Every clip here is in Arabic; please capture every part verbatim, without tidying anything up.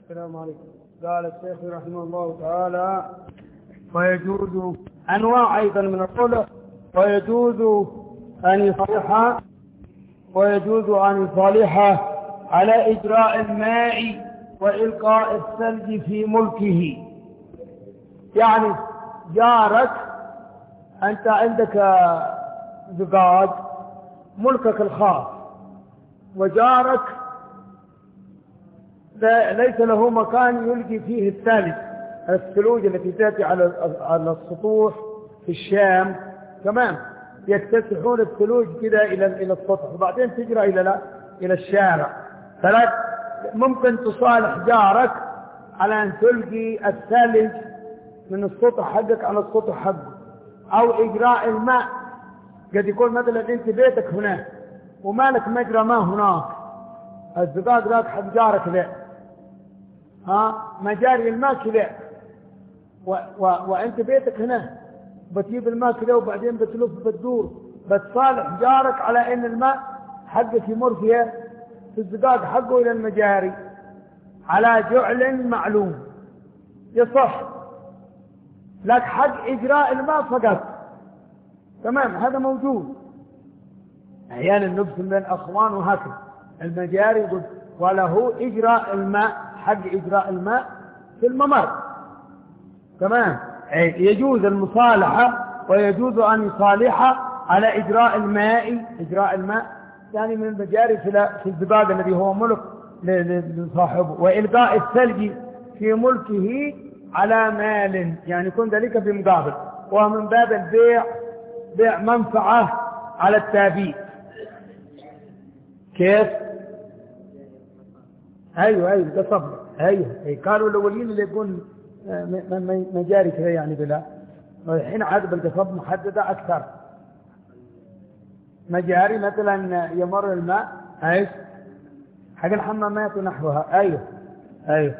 السلام عليكم. قال الشيخ رحمه الله تعالى: ويجوز أنواع أيضا من الخلع، ويجوز أن يصالح ويجوز أن يصالح على إجراء الماء وإلقاء الثلج في ملكه. يعني جارك أنت عندك زجاج ملكك الخاص، وجارك ليس له مكان يلقي فيه الثلج، الثلوج التي تأتي على السطوح في الشام تمام، يكتسحون الثلوج كده إلى إلى السطح وبعدين تجرى إلى لا إلى الشارع. فلا ممكن تصالح جارك على أن تلقي الثلج من السطح حقك على السطح حقه، أو إجراء الماء. قد يكون مثلا أنت بيتك هناك ومالك مجرى ماء هناك، الزقاق ذاك حق جارك ذا، ها مجاري الماء كذا، و... و... وأنت بيتك هنا بتجيب الماء كذا وبعدين بتلف بتدور، بتصالح جارك على أن الماء حقك يمر فيها في الزقاق حقه إلى المجاري على جعل معلوم يصح لك حق إجراء الماء فقط. تمام، هذا موجود أحيانا نبث من الأخوان وهكذا المجاري يقول وله إجراء الماء، حق إجراء الماء في الممر. تمام، يجوز المصالحة ويجوز أن يصالح على إجراء الماء، إجراء الماء يعني من المجاري في الزباق الذي هو ملك لصاحبه، وإلقاء الثلج في ملكه على مال، يعني يكون ذلك بمقابل، ومن باب البيع، بيع منفعة على التابيع. كيف؟ ايوه ايوه ده صبر. ايوه أي. قالوا الاولين اللي يكون مجاري كذا يعني بلا، الحين عاد بالقصب محدده اكثر. مجاري مثلا يمر الماء ايش حق الحمامات ونحوها. ايوه ايوه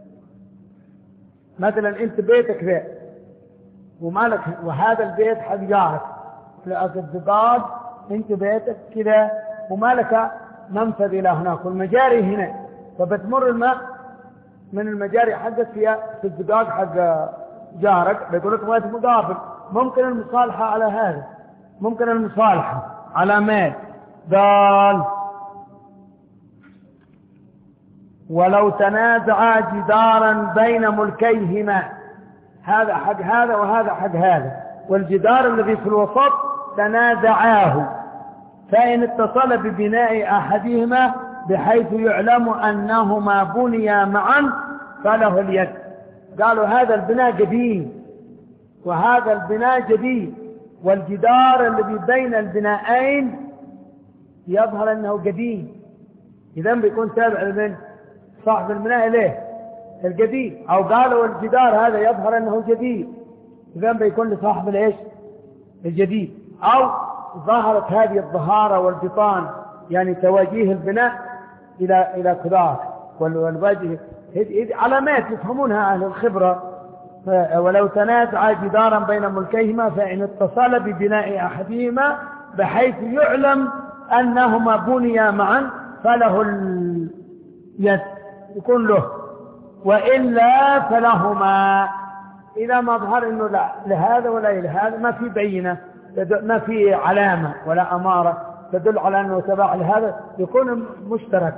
مثلا انت بيتك ذا ومالك، وهذا البيت حق جارك في الزقاق، انت بيتك كذا ومالك منفذ الى هناك والمجاري هنا، فبتمر الماء من المجاري حقك في في الزقاق حق جارك، بيقول لك وقت مقابل. ممكن المصالحة على هذا، ممكن المصالحة على مال. قال ولو تنازعا جدارا بين ملكيهما، هذا حق هذا وهذا حق هذا، والجدار الذي في الوسط تنازعاه، فإن اتصل ببناء أحدهما بحيث يعلم أنهما بنيا معا فله اليد. قالوا هذا البناء قديم وهذا البناء جديد، والجدار الذي بين البنائين يظهر أنه قديم، إذن بيكون تابع لمن صاحب البناء إليه القديم، أو قالوا الجدار هذا يظهر أنه جديد، إذن بيكون لصاحب الإيش الجديد، أو ظهرت هذه الظهارة والبطان يعني تواجيه البناء إلى إلى كذاك والوجه، هذه علامات يفهمونها أهل الخبرة. ولو تنازع جدارا بين ملكيهما فإن اتصل ببناء أحدهما بحيث يعلم أنهما بنيا معا فله اليد، يكون له، وإلا فلهما. إذا ما ظهر إنه لا لهذا ولا لهذا، ما في بينة، ما في علامة ولا أمارة تدل على أنه تبع لهذا، يكون مشترك.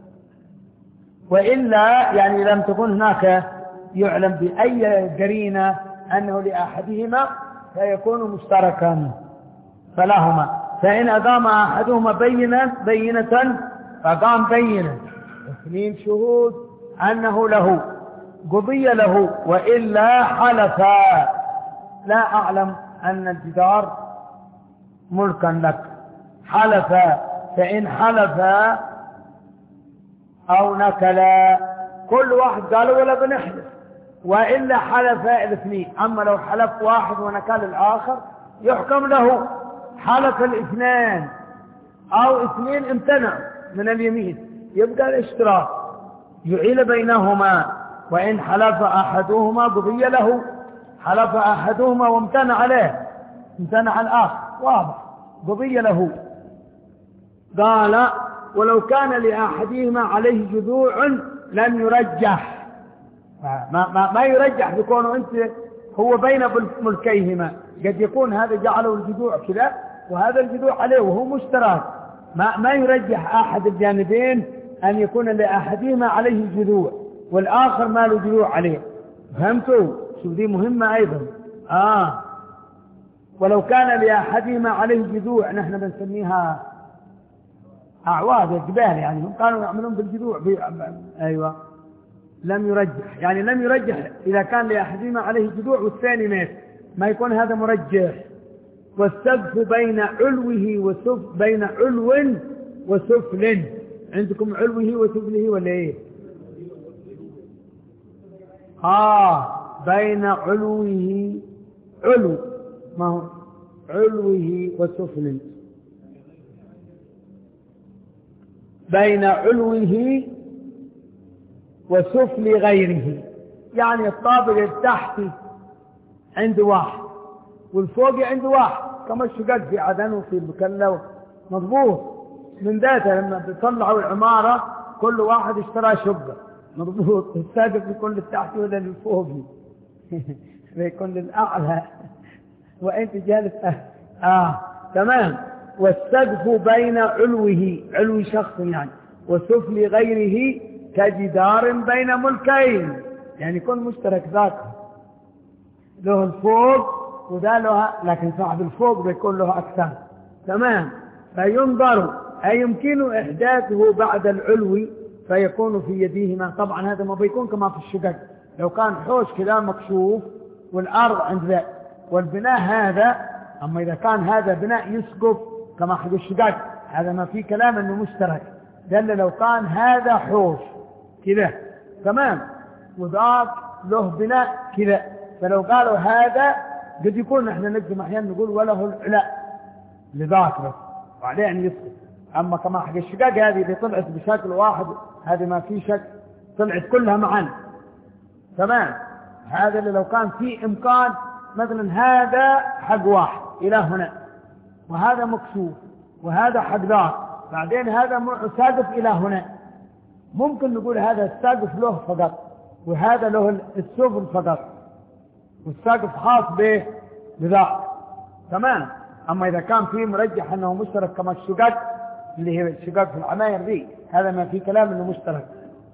وإلا يعني لم تكن هناك يعلم بأي قرينة أنه لأحدهما فيكون مشتركا فلهما. فإن أقام أحدهما بينة بينة فقام بينة اثنين شهود أنه له قضي له، وإلا حلفا لا أعلم أن الجدار ملكا لك، حلفا. فإن حلفا أو نكلا كل واحد قالوا ولا بنحلف، وإلا حلفا الاثنين. أما لو حلف واحد ونكل الآخر يحكم له حلف الاثنان، أو اثنين امتنع من اليمين يبقى الاشتراك يعيل بينهما. وإن حلف أحدهما قضي له، حلف أحدهما وامتنع عليه، امتنع الآخر واضح قضي له. قال ولو كان لأحدهما عليه جذوع لم يرجح، ما, ما, ما يرجح بكونه أنت هو بين ملكيهما، قد يكون هذا جعله الجذوع كذا وهذا الجذوع عليه وهو مشترك، ما, ما يرجح أحد الجانبين أن يكون لأحدهما عليه جذوع والآخر ما له جذوع عليه. فهمتوا؟ شوف دي مهمة أيضا. آه ولو كان لأحدهما عليه جذوع نحن بنسميها أعواد الجبال، يعني هم كانوا يعملون بالجذوع بي... أيوة لم يرجح، يعني لم يرجح إذا كان لأحدهما عليه جذوع والثاني مات، ما يكون هذا مرجح. والسقف بين علوه وسف بين علو وسفل، عندكم علوه وسفله ولا ايه؟ آه بين علوه، علو ما هو علوه وسفل، بين علوه وسفل غيره، يعني الطابق التحتي عند واحد والفوق عند واحد، كما الشقق في عدن وفي بكلة مضبوط. من ذاته لما بيطلعوا العمارة كل واحد اشترى شقة مضبوط، السقف يكون للتحت ولا للفوقي بيكون للأعلى وانت جالس اه, آه. تمام. والسقف بين علوه، علو شخص يعني، وسفل غيره كجدار بين ملكين، يعني يكون مشترك ذاك له الفوق وده له، لكن صاحب الفوق بيكون له أكثر. تمام. فينظر أي يمكن إحداثه بعد العلو فيكون في يديهما. طبعا هذا ما بيكون كما في الشقق، لو كان حوش كذا مكشوف والأرض عند ذا والبناء هذا، أما إذا كان هذا بناء يسقف كما حق الشقق هذا ما في كلام أنه مشترك، دل لو كان هذا حوش كذا تمام وذاك له بناء كذا، فلو قالوا هذا قد يكون احنا نجم احيانا نقول وله العلاء لذاك بس وعليه ان يسقط. اما كما حق الشقق هذه اللي طلعت بشكل واحد هذه ما في شك طلعت كلها معا تمام. هذا اللي لو كان في امكان مثلا هذا حق واحد الى هنا وهذا مكشوف وهذا حق ذاك، بعدين هذا ساقف الى هنا، ممكن نقول هذا الساقف له فقط وهذا له السفل فقط والساقف خاص به بذاك تمام. اما اذا كان فيه مرجح انه مشترك كما الشقق اللي هي الشقق في العماير دي، هذا ما في كلام انه مشترك.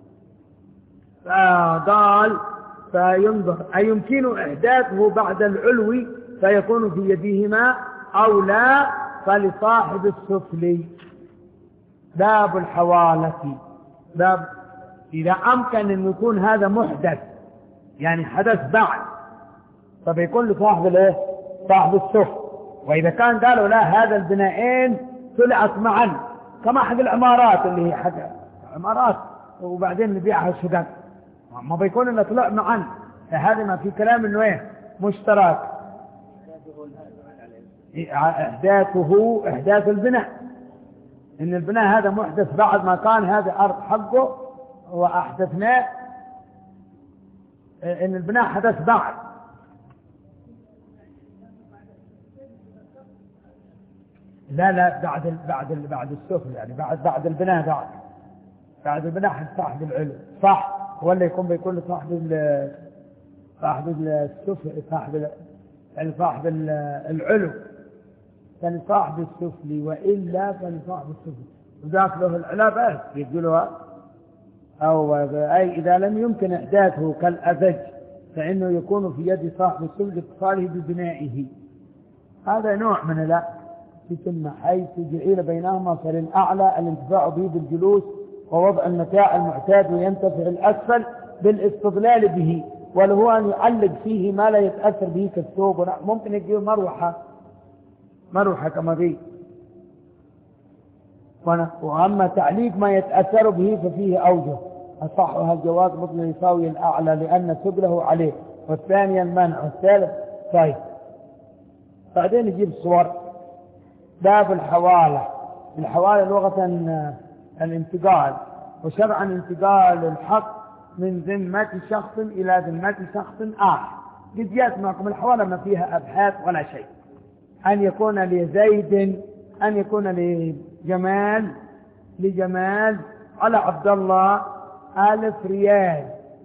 فقال فينظر أي يمكن إحداثه بعد العلو فيكون في يديهما أو لا فلصاحب السفل. باب الحوالة، باب إذا أمكن أن يكون هذا محدث يعني حدث بعد فبيكون لصاحب الايه؟ صاحب السفل. وإذا كان قالوا لا هذا البنائين طلعت معا كما حق العمارات اللي هي حق عمارات وبعدين نبيعها شقق، ما بيكون إنه طلع معا، فهذا ما في كلام إنه إيه مشترك. إحداثه إحداث البناء، إن البناء هذا محدث بعد ما كان هذا أرض حقه وأحدثناه، إن البناء حدث بعد. لا لا بعد ال بعد ال بعد السفل يعني بعد بعد البناء بعد بعد البناء حد صاحب العلو صح، ولا يكون بيكون صاحب ال صاحب السفل صاحب يعني صاحب العلو كان صاحب السفل، وإلا كان صاحب السفل وذاك له العلا بس يقولها. أو أي إذا لم يمكن إحداثه كالأزج فإنه يكون في يد صاحب السفل لاتصاله ببنائه. هذا نوع من لا يتم حيث جعل بينهما فللأعلى الانتفاع به بالجلوس ووضع المتاع المعتاد وينتفع الأسفل بالاستضلال به، وله أن يعلق فيه ما لا يتأثر به كالثوب، ممكن يجيب مروحة مروحة كما ذي. وأما تعليق ما يتأثر به ففيه أوجه، أصحها الجواز مثل يساوي الأعلى لأن سبله عليه، والثاني المنع، والثالث طيب. بعدين يجيب صور. باب الحوالة. الحوالة لغة الانتقال، وشرعا انتقال الحق من ذمة شخص إلى ذمة شخص آخر. قد جاءت معكم الحوالة ما فيها أبحاث ولا شيء، أن يكون لزيد، أن يكون لجمال لجمال على عبد الله ألف ريال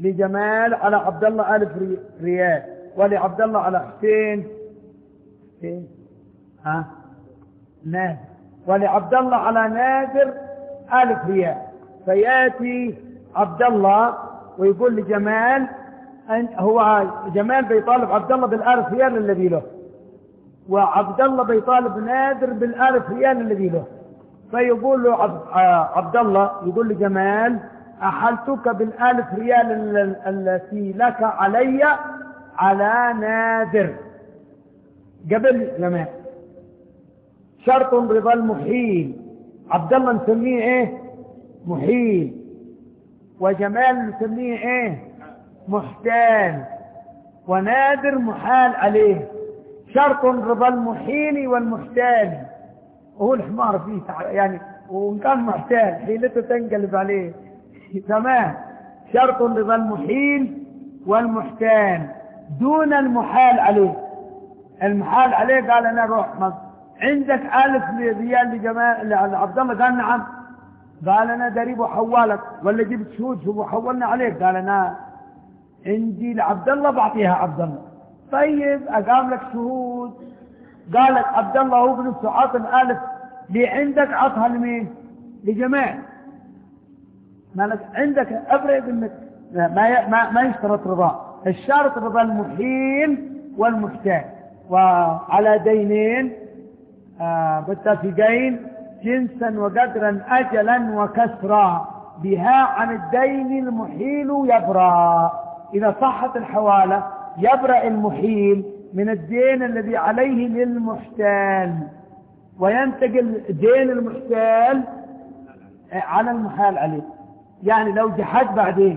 لجمال على عبد الله ألف ريال، ولعبد الله على حسين إيه؟ ها نادر، ولعبد الله على نادر ألف ريال. فيأتي عبد الله ويقول لجمال، هو جمال بيطالب عبد الله بالألف ريال الذي له، وعبد الله بيطالب نادر بالألف ريال الذي له. فيقول له عبد الله، يقول لجمال أحلتك بالألف ريال التي لك علي على نادر قبل جمال. شرط رضا المحيل، عبد الله نسميه ايه؟ محيل، وجمال نسميه ايه؟ محتال، ونادر محال عليه. شرط رضا المحيل والمحتال، وهو الحمار فيه يعني، وإن كان محتال حيلته تنقلب عليه تمام. شرط رضا المحيل والمحتال دون المحال عليه. المحال عليه قال أنا روح مصر، عندك ألف ريال لجمال لعبد الله؟ قال نعم. قال أنا دريب وحوالك، ولا جبت شهود شو حولنا عليك؟ قال أنا عندي لعبد الله بعطيها عبد الله. طيب أقام لك شهود. قال لك عبد الله هو بنفسه عطى الألف اللي عندك، عطها لمين؟ لجمال. مالك عندك أبرد انك ما ما ما يشترط رضا. الشرط رضا المحيل والمحتاج، وعلى دينين آه متفقين جنسا وقدرا أجلا وكسرا بها عن الدين المحيل يبرأ. إذا صحت الحوالة يبرأ المحيل من الدين الذي عليه للمحتال، وينتقل دين المحتال على المحال عليه. يعني لو جحد بعدين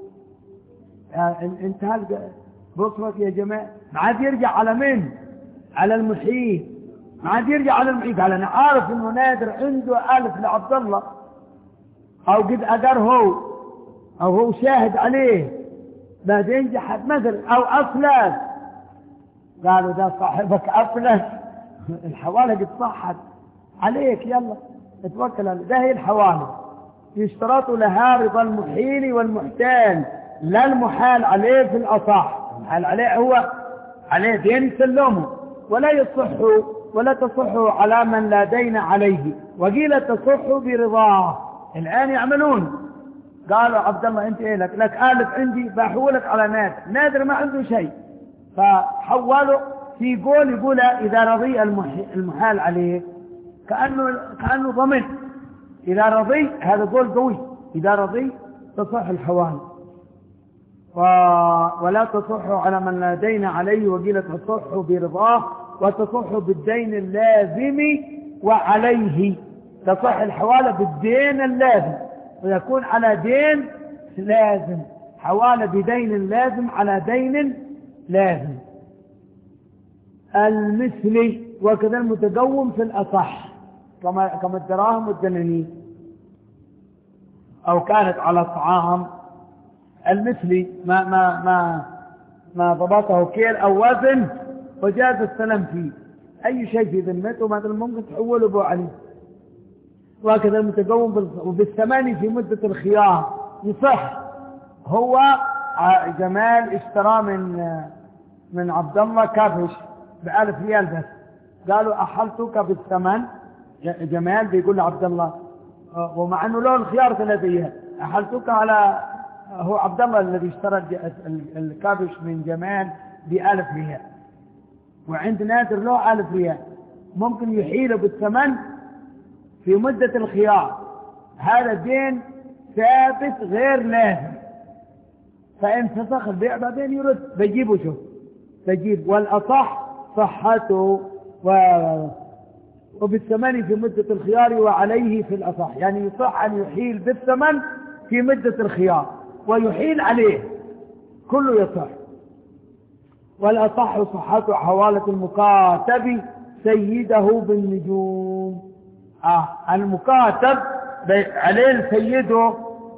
انتهى بصرك يا جماعة، ما عاد يرجع على من؟ على المحيل، ما عاد يرجع على المحيل. قال انا عارف انه نادر عنده ألف لعبد الله، او قد اقر هو، او هو شاهد عليه، بعدين جحد مثل او افلس. قالوا ده صاحبك افلس، الحوالة قد صحت عليك، يلا اتوكل عليه. ده هي الحوالة، يشترط لها رضا المحيل والمحتال، لا المحال عليه في الأصح. المحال عليه هو عليه دين يسلمه، ولا يصح ولا تصح على من لا دين عليه، وقيل تصح برضاه. الآن يعملون، قالوا عبد الله انت ايه لك؟ لك ألف عندي بحولك على نادر. نادر ما عنده شيء، فحولوا في قول يقول إذا رضي المحال عليه كأنه كأنه ضمن. إذا رضي، هذا قول قوي، إذا رضي تصح الحوالة، و... ولا تصح على من لا دين عليه، وقيل تصح برضاه، وتصح بالدين اللازم وعليه. تصح الحوالة بالدين اللازم، ويكون على دين لازم، حوالة بدين لازم على دين لازم. المثلي وكذا المتقوم في الأصح كما كما الدراهم والدنانير، أو كانت على طعام. المثلي ما ما ما ما ضبطه كيل أو وزن وجاز السلام فيه، أي شيء في ذمته مثلا ممكن تحوله به عليه. وكذا المتقوم بالثماني في مدة الخيار يصح. هو جمال اشترى من من عبد الله كبش بألف ريال بس، قالوا أحلتك بالثمن. جمال بيقول لعبد الله، ومع أنه له الخيار ثلاثة أيام، أحلتك على، هو عبد الله الذي اشترى الكابش من جمال بألف ريال، وعند نادر له ألف ريال، ممكن يحيله بالثمن في مدة الخيار. هذا دين ثابت غير لازم، فإن فسخ البيع بعدين يرد بيجيبه. شوف بيجيب. والأصح صحته و... وبالثمن في مدة الخيار وعليه في الأصح، يعني يصح أن يحيل بالثمن في مدة الخيار ويحيل عليه، كله يصح. والأصح صحته حوالة المكاتب سيده بالنجوم. آه المكاتب عليه سيده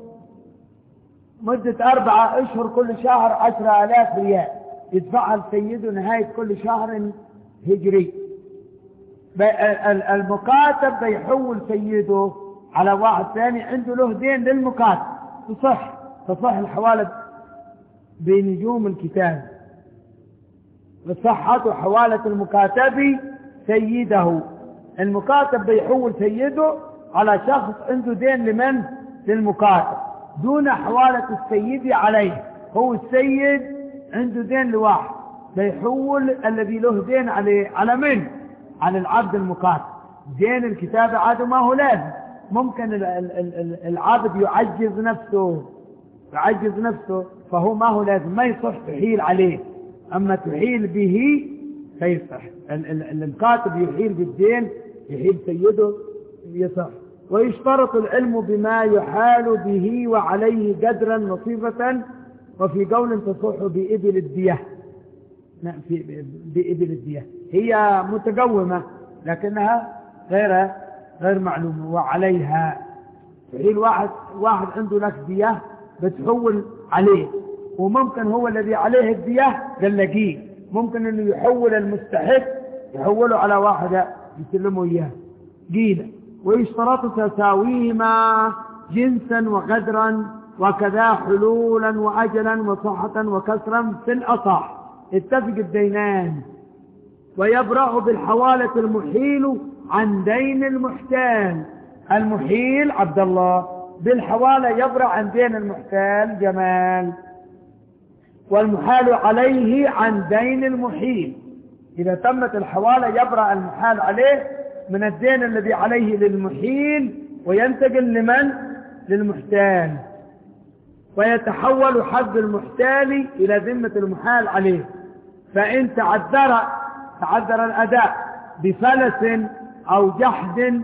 مدة أربعة أشهر كل شهر عشرة آلاف ريال يدفعها لسيده نهاية كل شهر هجري. المكاتب بيحول سيده على واحد ثاني عنده له دين للمكاتب، تصح تصح الحوالة بنجوم الكتاب. وصحة حوالة المكاتب سيده، المكاتب بيحول سيده على شخص عنده دين لمن؟ للمكاتب، دون حوالة السيد عليه. هو السيد عنده دين لواحد، بيحول الذي له دين عليه على من؟ على العبد المكاتب. دين الكتابة عاد ما هو لازم، ممكن العبد يعجز نفسه يعجز نفسه فهو ما هو لازم، ما يصح تحيل عليه، أما تحيل به فيصح. الكاتب يحيل بالدين، يحيل سيده يصح. ويشترط العلم بما يحال به وعليه قدرا نصيبة، وفي قول تصح بإبل الدية. بإبل الدية هي متقومة لكنها غير غير معلومة. وعليها تحيل واحد واحد عنده لك دية بتحول عليه، وممكن هو الذي عليه الدية قلقيه، ممكن انه يحول المستحق يحوله على واحدة يسلمه اياه قيلة. ويشترط تساويهما جنسا وقدرا، وكذا حلولا وأجلا وصحة وكسرا في الأصح. اتفق الدينان. ويبرأ بالحوالة المحيل عن دين المحتال. المحيل عبد الله، بالحوالة يبرأ عن دين المحتال جمال. والمحال عليه عن دين المحيل. إذا تمت الحوالة يبرأ المحال عليه من الدين الذي عليه للمحيل وينتقل لمن؟ للمحتال. ويتحول حد المحتال إلى ذمة المحال عليه. فإن تعذر تعذر الأداء بفلس أو جحد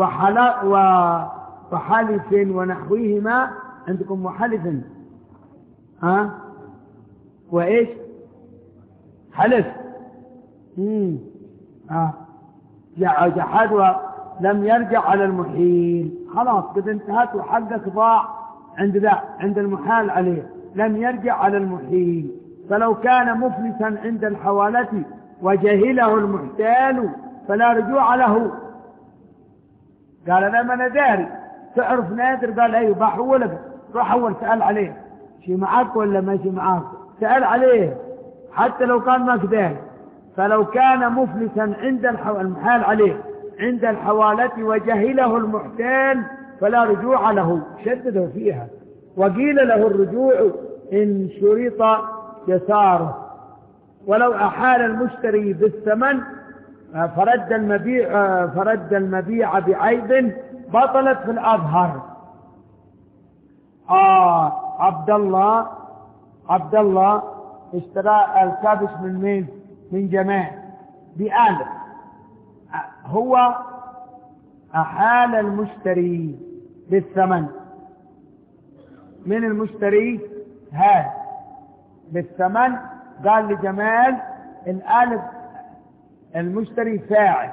وحلف ونحوهما. عندكم محلف ها وإيش حلف امم اه جحد ولم يرجع على المحيل، خلاص قد انتهت وحقك ضاع عند ذا عند المحال عليه، لم يرجع على المحيل. فلو كان مفلسا عند الحوالة وجهله المحتال فلا رجوع له. قال انا ما داري، تعرف نادر؟ قال ايوه بحولك. روح اول سأل عليه شي معك ولا ماشي معك، سأل عليه حتى لو كان ما كذلك. فلو كان مفلسا عند المحال عليه عند الحوالة وجهله المحتال فلا رجوع له، شدده فيها. وقيل له الرجوع إن شرط يساره. ولو أحال المشتري بالثمن فرد المبيع فرد المبيع بعيب بطلت في الأظهر. آه عبد الله عبد الله اشترى الكابش من مين؟ من جمال بآلف. هو أحال المشتري بالثمن. من المشتري هذا بالثمن قال لجمال الآلف المشتري فاعل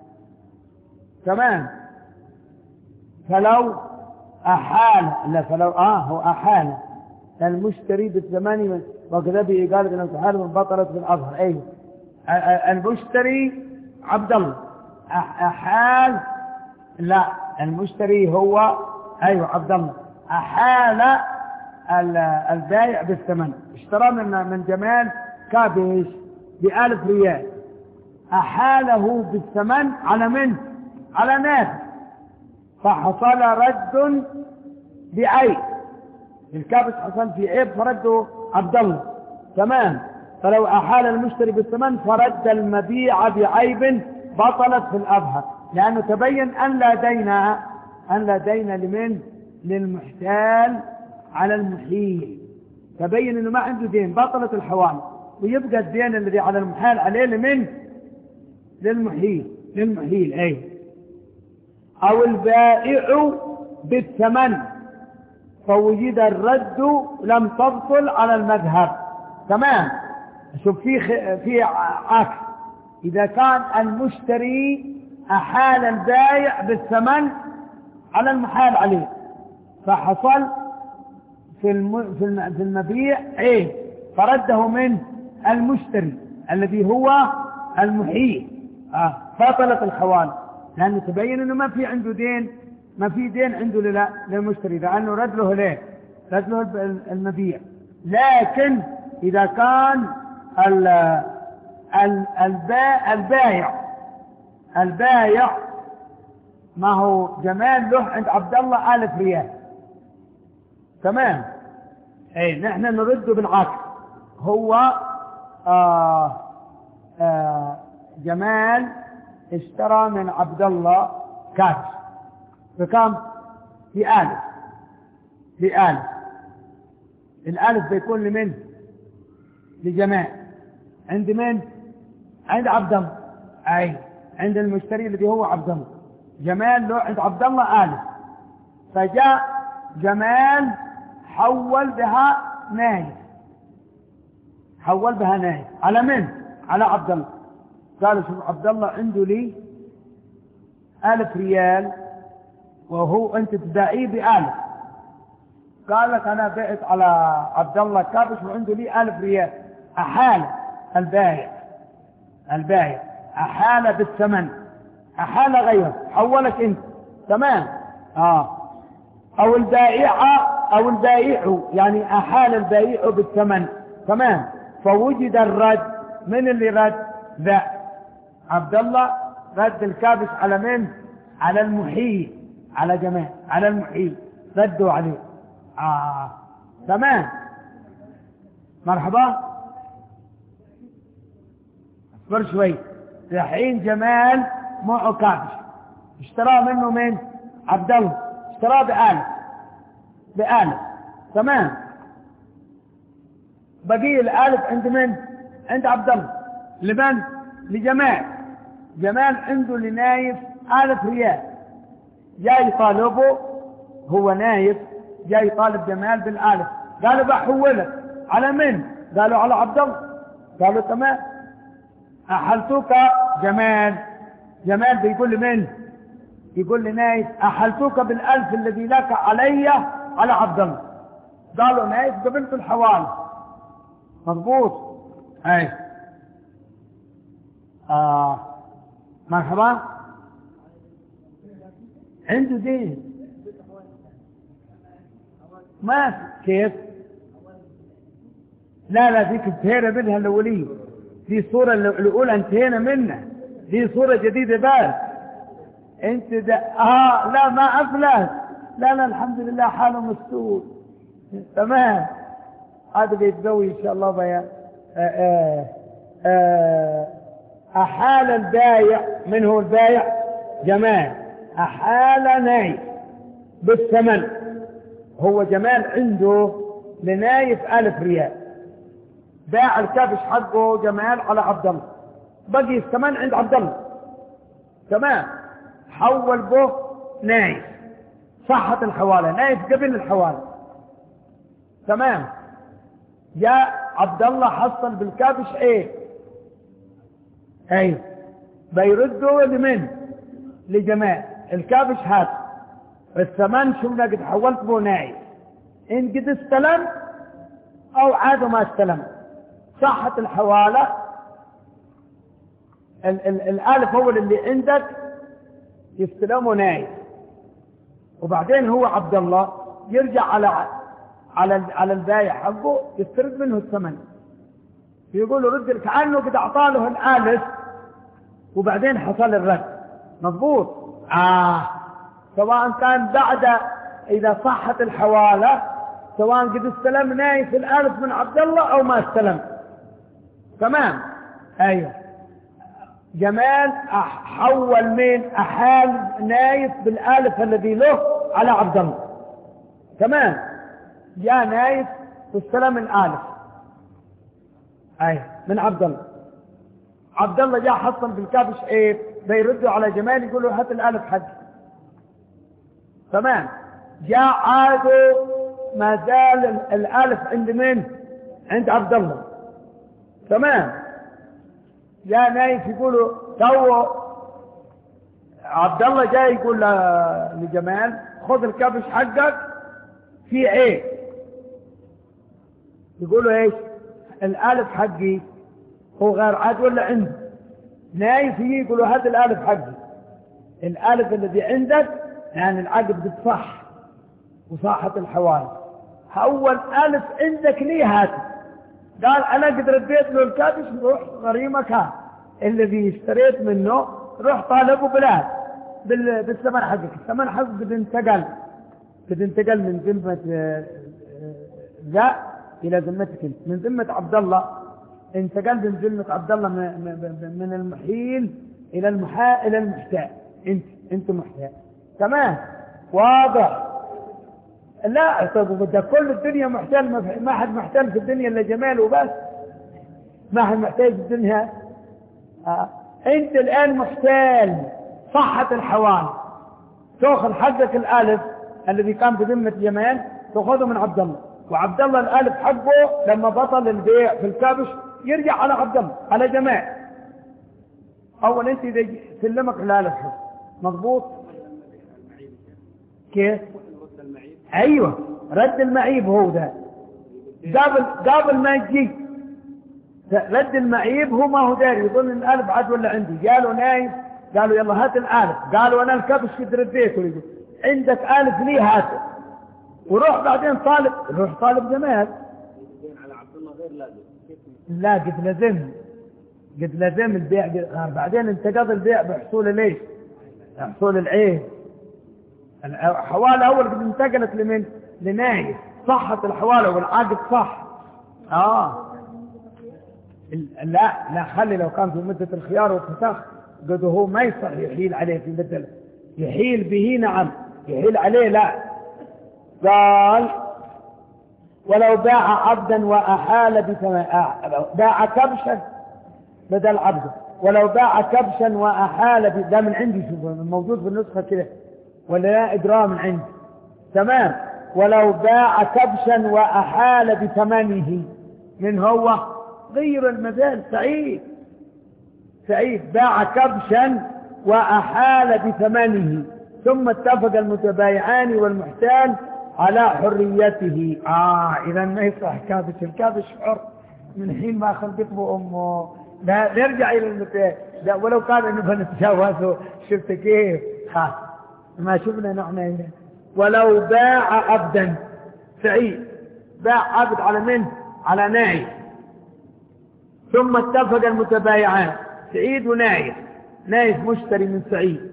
تمام. فلو أحال لا فلو آه هو أحال المشتري بالثمن وكذا بإقالة أنه تحال من بطلت في الأظهر. أيوه المشتري عبد الله أحال لا المشتري هو أيوه عبد الله أحال البائع بالثمن. اشترى من من جمال كابش بألف ريال، أحاله بالثمن على من؟ على نافع، فحصل رد بعيب. الكابش حصل في عيب فرده عبد الله تمام. فلو أحال المشتري بالثمن فرد المبيع بعيب بطلت في الأظهر، لأنه تبين أن لا دين أن لا دين لمن؟ للمحتال على المحيل. تبين أنه ما عنده دين، بطلت الحوالة، ويبقى الدين الذي على المحال عليه لمن؟ للمحيل للمحيل أي. أو البائع بالثمن فوجد الرد لم تبطل على المذهب تمام. شوف في في عكس، إذا كان المشتري أحال البائع بالثمن على المحال عليه فحصل في الم... في المبيع ايه فرده من المشتري الذي هو المحيل آه. بطلت الحوالة، لأنه تبين أنه ما في عنده دين، ما في دين عنده للمشتري، لأنه رد له ليه رد له المبيع. لكن إذا كان ال ال البا البايع البايع ما هو جمال له عند عبد الله ألف ريال، تمام. اي نحن نرده بالعكس، هو آه آه جمال اشترى من عبد الله كاش بكم؟ بألف، بألف. الألف بيكون لمن؟ لجمال. عند من؟ عند عبد الله. أي عند المشتري الذي هو عبد الله. جمال له عند عبد الله ألف، فجاء جمال حول بها نايف، حول بها نايف على من؟ على عبد الله. قال شوف عبد الله عنده لي ألف ريال وهو أنت تبيعيه بألف. قال لك أنا بعت على عبد الله كابش وعنده لي ألف ريال. أحال البايع البايع أحال بالثمن، أحال غيره، حولك أنت، تمام. آه أو البائع أو البائع يعني أحال البائع بالثمن، تمام. فوجد الرد. من اللي رد؟ ذا عبد الله رد الكابش على من؟ على المحيي، على جمال، على المحيي ردوا عليه. آه تمام. مرحبا، اصبر شوي. الحين جمال معه كابش اشتراه منه من عبد الله، اشتراه بآلف، بآلف، تمام. بقي الآلف عند من؟ عند عبد الله. لمن؟ لجمال. جمال عنده لنايف ألف ريال، جاي يطالبه، هو نايف جاي يطالب جمال بالآلف. قالوا بحولك على من؟ قالوا على عبد الله. قالوا تمام. أحلتوك جمال. جمال بيقول لمن؟ يقول لي نايف أحلتوك بالألف الذي لك علي على عبد الله. قالوا نايف قبلت الحوال. مضبوط. اي آه. مرحبا. عنده دين ما كيف؟ لا لا ذيك انتهينا منها الأولية، دي صورة الأولى انتهينا منها، دي صورة جديدة بس. انت ده اه لا ما أفلس، لا لا الحمد لله حاله مستور، تمام. هذا بيتقوي إن شاء الله بيان. آه آه أحال البايع. من هو البايع؟ جمال. أحال نايف بالثمن. هو جمال عنده لنايف ألف ريال، باع الكابش حقه جمال على عبد الله، بقي الثمن عند عبد الله، تمام. حول به نايف، صحت الحوالة، نايف قبل الحوالة، تمام. جاء عبد الله حصل بالكابش ايه؟ اي بيردوا لمن؟ لجمال. الكابش هات الثمن شو قد حولت به نايف، ان قد استلم او عاد ما استلم، صحت الحوالة. ال ال الالف هو اللي عندك يستلمه نايف، وبعدين هو عبد الله يرجع على على على البايع حقه يسترد منه الثمن، يقول له رد، كأنه قد اعطاله الالف وبعدين حصل الرد. مضبوط. آه سواء كان بعد إذا صحت الحوالة، سواء قد استلم نايف الألف من عبد الله أو ما استلم، تمام. أيوه. جمال حول من أحال نايف بالألف الذي له على عبد الله، تمام. جاء نايف واستلم الألف أيوه من عبد الله. عبد الله جاء حصل بالكابش ايه؟ بيردوا على جمال يقولوا هات الألف حق، تمام. جاء عادوا ما زال الألف عند من؟ عند عبد الله، تمام. جاء نايف يقولوا تو عبد الله جاي يقول لجمال خذ الكابش حقك في ايه؟ يقولوا ايش؟ الألف حقي. هو غير عاد ولا عنده؟ نايف يجي يقولوا هذا الألف حقي. الألف الذي عندك يعني العقد بتصح وصاحت الحوالي. أول ألف عندك ليه هات. قال أنا قد رديت له الكابش، روح غريمك ها الذي اشتريت منه، روح طالبه بلاد بالثمن حقك. الثمن حقك قد انتقل قد انتقل من ذمة ذا إلى ذمتك انت، من ذمة عبد الله انتقل من ذمة عبد الله من المحيل إلى المحا إلى المحتال. انت انت محتال. تمام واضح؟ لا طب ده كل الدنيا محتال، ما حد محتال في الدنيا الا جمال وبس، ما حد محتال في الدنيا. آه. انت الان محتال صحة الحوالي، تاخذ حقك الالف الذي كان بذمة جمال تاخذه من عبد الله، وعبد الله الالف حقه لما بطل البيع في الكابش يرجع على عبد الله على جمال. اول انت اذا سلمك الالف مضبوط كيف؟ ايوه رد المعيب هو ده. قبل قبل ما يجي رد المعيب هو ما هو داري، يظن الالف عاد ولا عندي. قالوا نايم، قالوا يلا هات الالف، قالوا انا الكبش قد رديته. يقول عندك الف ليه هاته، وروح بعدين طالب، روح طالب جمال على عبد الله غير لازم. لا قد لازم قد لازم البيع، بعدين انتقض البيع بحصول ليش؟ بحصول العين. الحوالة أول قد انتقلت لمن؟ لنايف. صحت الحوالة والعقد صح. آه لا لا خلي لو كان في مدة الخيار والفسخ قد هو ما يصح يحيل عليه في مدة، يحيل به نعم، يحيل عليه لا. قال ولو باع عبدا وأحال بثمن، باع كبشا بدل عبدا، ولو باع كبشا وأحال ب... ده من عندي، شوف موجود في النسخة كده ولا لا إدراء من عندي. تمام. ولو باع كبشا وأحال بثمنه، من هو غير المثال سعيد. سعيد باع كبشا وأحال بثمنه، ثم اتفق المتبايعان والمحتال على حريته. آه إذا ما يصح كابش، الكابش حر من حين ما خلقت أمه. لا نرجع إلى المثال، لا ولو كان إنه نتجاوزه. شفت كيف؟ ها ما شفنا نحن هنا. ولو باع عبدا، سعيد باع عبد على من؟ على نايف، ثم اتفق المتبايعان سعيد ونايف، نايف مشتري من سعيد،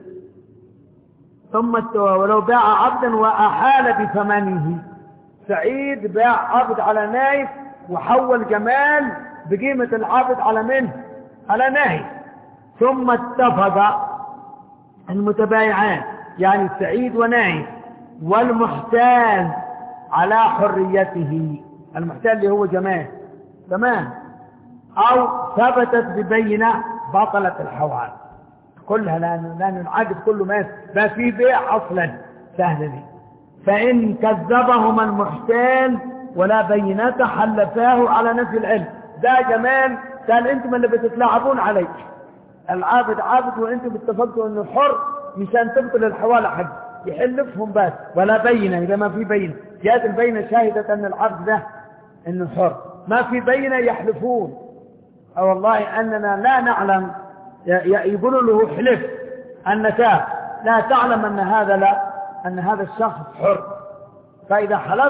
ثم ولو باع عبدا وأحال بثمنه، سعيد باع عبد على نايف وحول جمال بقيمة العبد على من؟ على نايف، ثم اتفق المتبايعان يعني سعيد ونايف والمحتال على حريته. المحتال اللي هو جمال. تمام. أو ثبتت ببينة بطلت الحوال كلها، لأن العقد كله ما ما في بيع أصلا سهل دي. فإن كذبهما المحتال ولا بينة حلفاه على نفي العلم. ده جمال قال انتم اللي بتتلاعبون علي، العابد عابد وانتم اتفقتوا انه حر مشان تبطل الحوالة حق، يحلفهم بس ولا بينة. إذا ما في بينة، جاءت البينة شاهدة أن العبد ده انه حر، ما في بينة يحلفون أو والله أننا لا نعلم، يقولوا له حلف أنك لا تعلم أن هذا لا أن هذا الشخص حر. فإذا حلف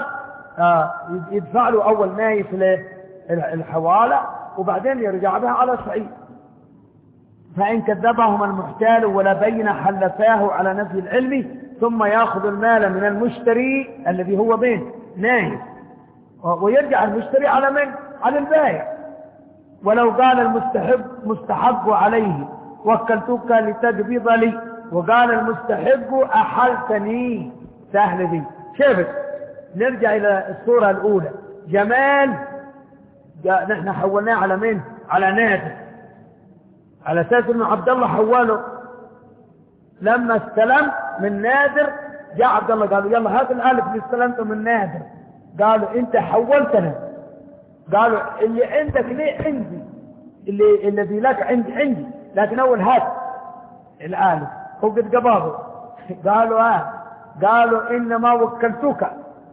يدفع له أول نايف الحوالة وبعدين يرجع بها على سعيد. فإن كذبهما المحتال ولا بين حلفاه على نفي العلم، ثم يأخذ المال من المشتري الذي هو بين نايف، ويرجع المشتري على من؟ على البائع. ولو قال المستحب مستحب عليه وكلتك لتقبض لي، وقال المستحب أحلتني، سهل دي. شفت؟ نرجع إلى الصورة الأولى. جمال نحن حولناه على من؟ على نادر، على أساس أنه عبد الله حوله. لما استلم من نادر جاء عبد الله قالوا يلا هذا الألف اللي استلمته من نادر، قالوا أنت حولتنا، قالوا اللي عندك ليه عندي، اللي الذي لك عندي عندي، لكن أول هات الآلف هو قد قبضه. قالوا آه قالوا إنما وكلتك،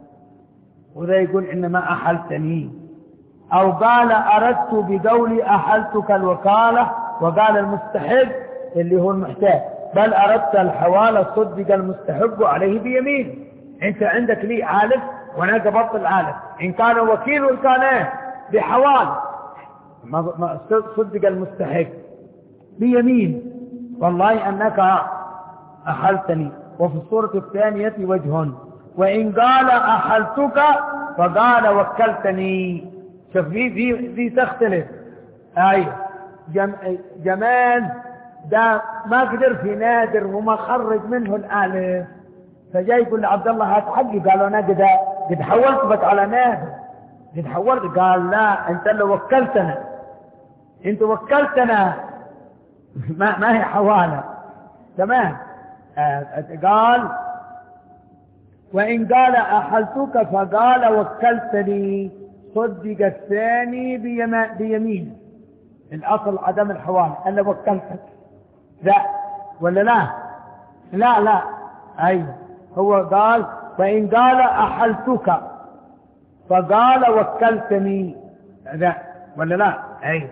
وذا يقول إنما أحلتني. أو قال أردت بقولي أحلتك الوكالة، وقال المستحب اللي هو المحتاج بل أردت الحوالة، صدق المستحب عليه بيمين. أنت عندك لي آلف وانا قبضت الآلة. إن كان وكيل وإن كان إيه بحوال ما ما صدق المستحق بيمين والله أنك أحلتني. وفي الصورة الثانية وجه، وإن قال أحلتك فقال وكلتني. شوف دي دي دي تختلف. أيوة جم جمال ده ما قدر في نادر وما خرج منه الآلة، فجاي يقول لعبد الله هات حقي. قالوا أنا قد قد حولت بك على نادر، قد حولت. قال لا أنت اللي وكلتنا، أنت وكلتنا ما, ما هي حوالة. تمام. آه قال وإن قال أحلتك فقال وكلتني صدق الثاني بيمين. الأصل عدم الحوالة أنا وكلتك. لا ولا لا لا لا أيوه هو قال وإن قال أحلتك فقال وكلتني. لا ولا لا أيوه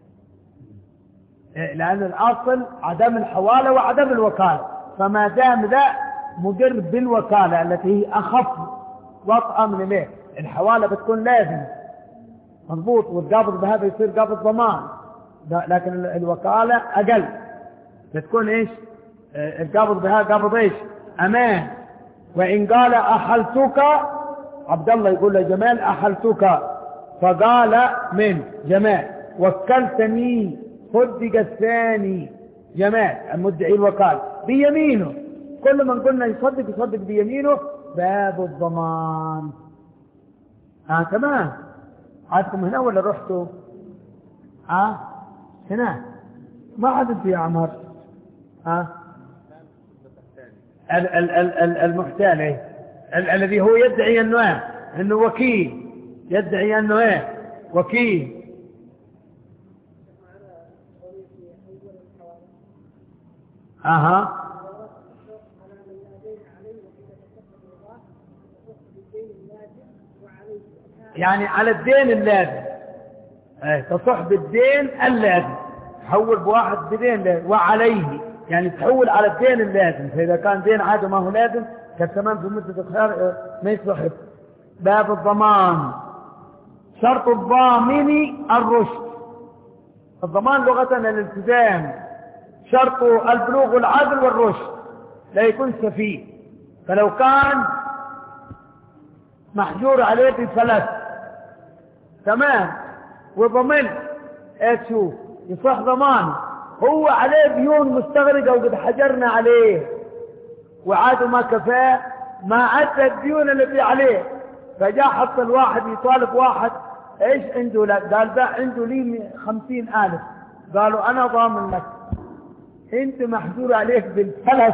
لأن الأصل عدم الحوالة وعدم الوكالة. فما دام ذا مدر بالوكالة التي هي أخف وطأ من ليه الحوالة بتكون لازم مضبوط، والقابض بهذا يصير قابض ضمان، لكن الوكالة أقل بتكون إيش القابض بهذا قابض إيش أمان. وإن قال أحلتك عبد الله يقول لجمال أحلتك فقال من جمال وكلتني صدق الثاني جمال المدعي الوكالة بيمينه. كل من قلنا يصدق يصدق بيمينه باب الضمان. آه تمام. عادكم هنا ولا رحتوا؟ آه هنا ما عدت يا عمر. آه ال ال ال المحتال ايه الذي هو يدعي انه انه وكيل، يدعي انه ايه وكيل. اها يعني على الدين اللازم ايه تصح بالدين اللازم، تحول بواحد بدين لازم وعليه يعني تحول على الدين اللازم. فإذا كان دين عادة ما هو لازم كالتمام في مدة الخيار ما يصح. باب الضمان. شرط الضامن الرشد. الضمان لغة الالتزام، شرط البلوغ والعدل والرشد، لا يكون سفيه. فلو كان محجور عليه بفلس تمام وضمن ايه شوف يصح ضمانه. هو عليه ديون مستغرقة وقد حجرنا عليه وعاد ما كفاه ما أدى الديون اللي عليه، فجاء حط الواحد يطالب واحد ايش عنده لك؟ قال ده عنده لي خمسين آلف. قالوا أنا ضامن لك، انت محجور عليك بالفلس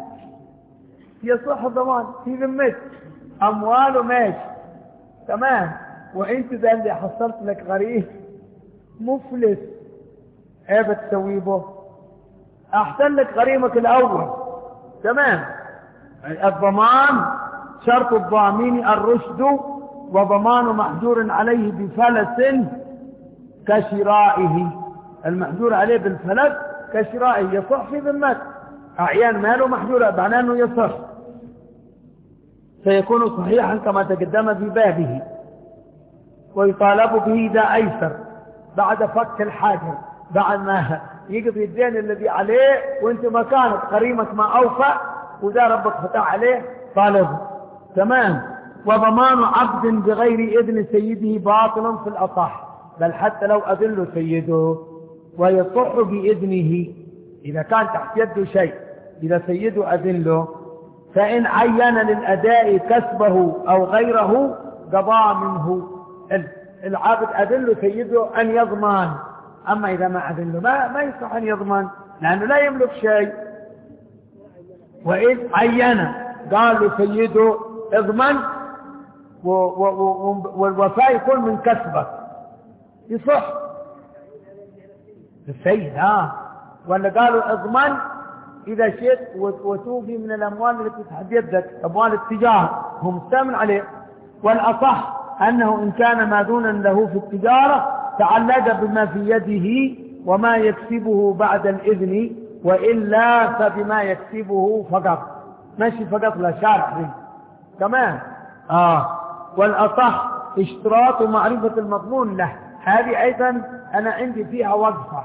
يصح ضمان في ذمتك أمواله ماشي تمام، وانت ده اللي حصلت لك غريب مفلس ايه بتسويه به؟ احسن لك غريمك الاول تمام. الضمان شرط الضامن الرشد وضمان محجور عليه بفلس كشرائه. المحجور عليه بالفلس كشرائه يصح في ذمته. اعيان ماله محجور معناه انه يصح، سيكون صحيحا كما تقدم في بابه. ويطالب به إذا أيسر بعد فك الحاجر، بعد ما يقضي الدين الذي عليه وانت مكانك قريمك ما أوفى وذا ربك فتح عليه طالبه تمام. وضمان عبد بغير إذن سيده باطل في الأصح، بل حتى لو أذن سيده ويصح بإذنه إذا كان تحت يده شيء، إذا سيده أذن له فإن عين للأداء كسبه أو غيره قضى منه. العابد أذن له سيده أن يضمن، أما إذا ما أذن له ما, ما يصح أن يضمن لأنه لا يملك شيء. وإذ عين قال له سيده اضمن والوفاء يكون من كسبك يصح السيد ها. ولا قالوا اضمن إذا شئت وتوفي من الأموال التي تحت يدك أموال التجارة هم مستمن عليه. والأصح أنه إن كان ماذونا له في التجارة تعلق بما في يده وما يكسبه بعد الإذن، وإلا فبما يكسبه فقط. ماشي فقط لا شارع دي كمان آه والأصح اشتراط معرفة المضمون له. هذه أيضا أنا عندي فيها وقفة.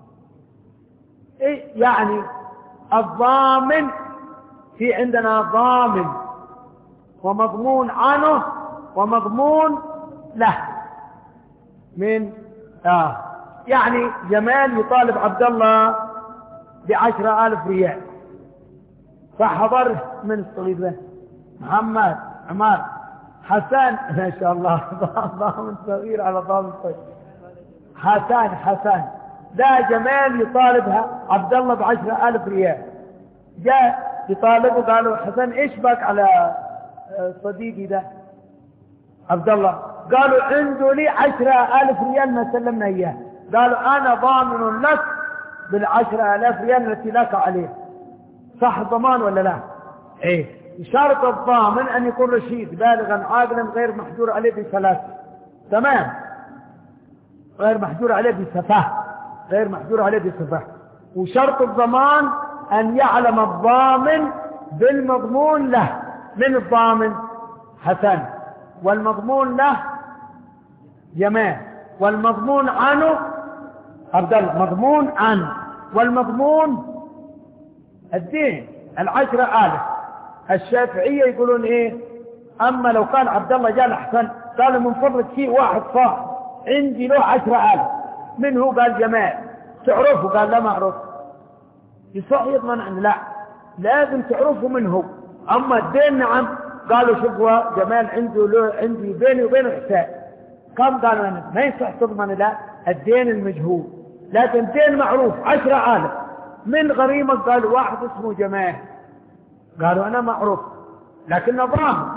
إيه يعني الضامن؟ في عندنا ضامن ومضمون عنه ومضمون له. من آه يعني جمال يطالب عبد الله بعشرة آلاف ريال، فحضر من الصغير ده محمد عمار حسن ما شاء الله ضامن صغير على ضامن صغير حسن حسن ده جمال يطالبها عبد الله بعشرة آلاف ريال. جاء يطالبه قالوا حسن ايش بك على صديقي ده عبد الله؟ قالوا عنده لي عشرة آلاف ريال ما سلمنا اياه. قالوا انا ضامن لك بالعشرة آلاف ريال التي لك عليه. صح الضمان ولا لا؟ ايه. شرط الضامن ان يكون رشيد بالغا عاقلا غير محجور عليه بثلاث. تمام. غير محجور عليه بسفاه، غير محجور عليه بسفاه. وشرط الضمان ان يعلم الضامن بالمضمون له. من الضامن؟ حسن. والمضمون له جمال. والمضمون عنه عبد الله. مضمون عنه. والمضمون الدين العشرة آلاف. الشافعية يقولون ايه؟ اما لو كان عبد الله جاء لحسن قالوا من فضلك فيه واحد صاحب عندي له عشرة آلاف. من هو؟ قال جمال. تعرفه؟ قال لا ما اعرف. يصح يضمن عنه؟ لا لازم تعرفه من هو. اما الدين نعم. قالوا شوفوا جمال عنده له عندي بيني وبينه حساب كم؟ قالوا أنا ما يصح تضمن لا الدين المجهول، لكن الدين معروف عشرة آلاف. من غريمك؟ قالوا واحد اسمه جمال. قالوا أنا معروف لكنه ضامن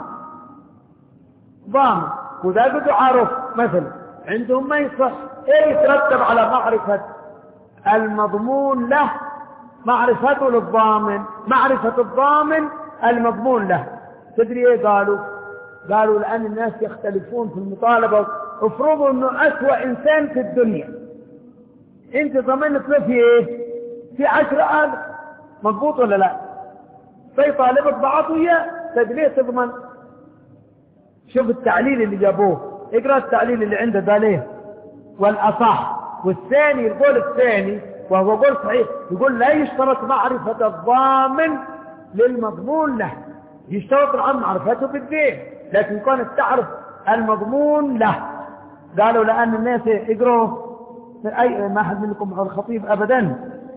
ضامن وذا قد عارف مثلا عندهم ما يصح. ايه يترتب على معرفة المضمون له؟ معرفته للضامن، معرفة الضامن المضمون له. تدري ايه قالوا؟ قالوا لأن الناس يختلفون في المطالبة. افرضوا انه أسوأ انسان في الدنيا انت ضمنت له في ايه؟ في عشرة آلاف. مضبوط ولا لا؟ فيطالبك بعطية. تدري ليه تضمن؟ شوف التعليل اللي جابوه، اقرأ التعليل اللي عنده ده ليه. والأصح. والثاني القول الثاني وهو قول صحيح يقول لا يشترط معرفة الضامن للمضمون له. يشترط عن معرفته بالدين لكن كانت تعرف المضمون له. قالوا لأن الناس يقروا أي ما حد منكم على الخطيب أبدا.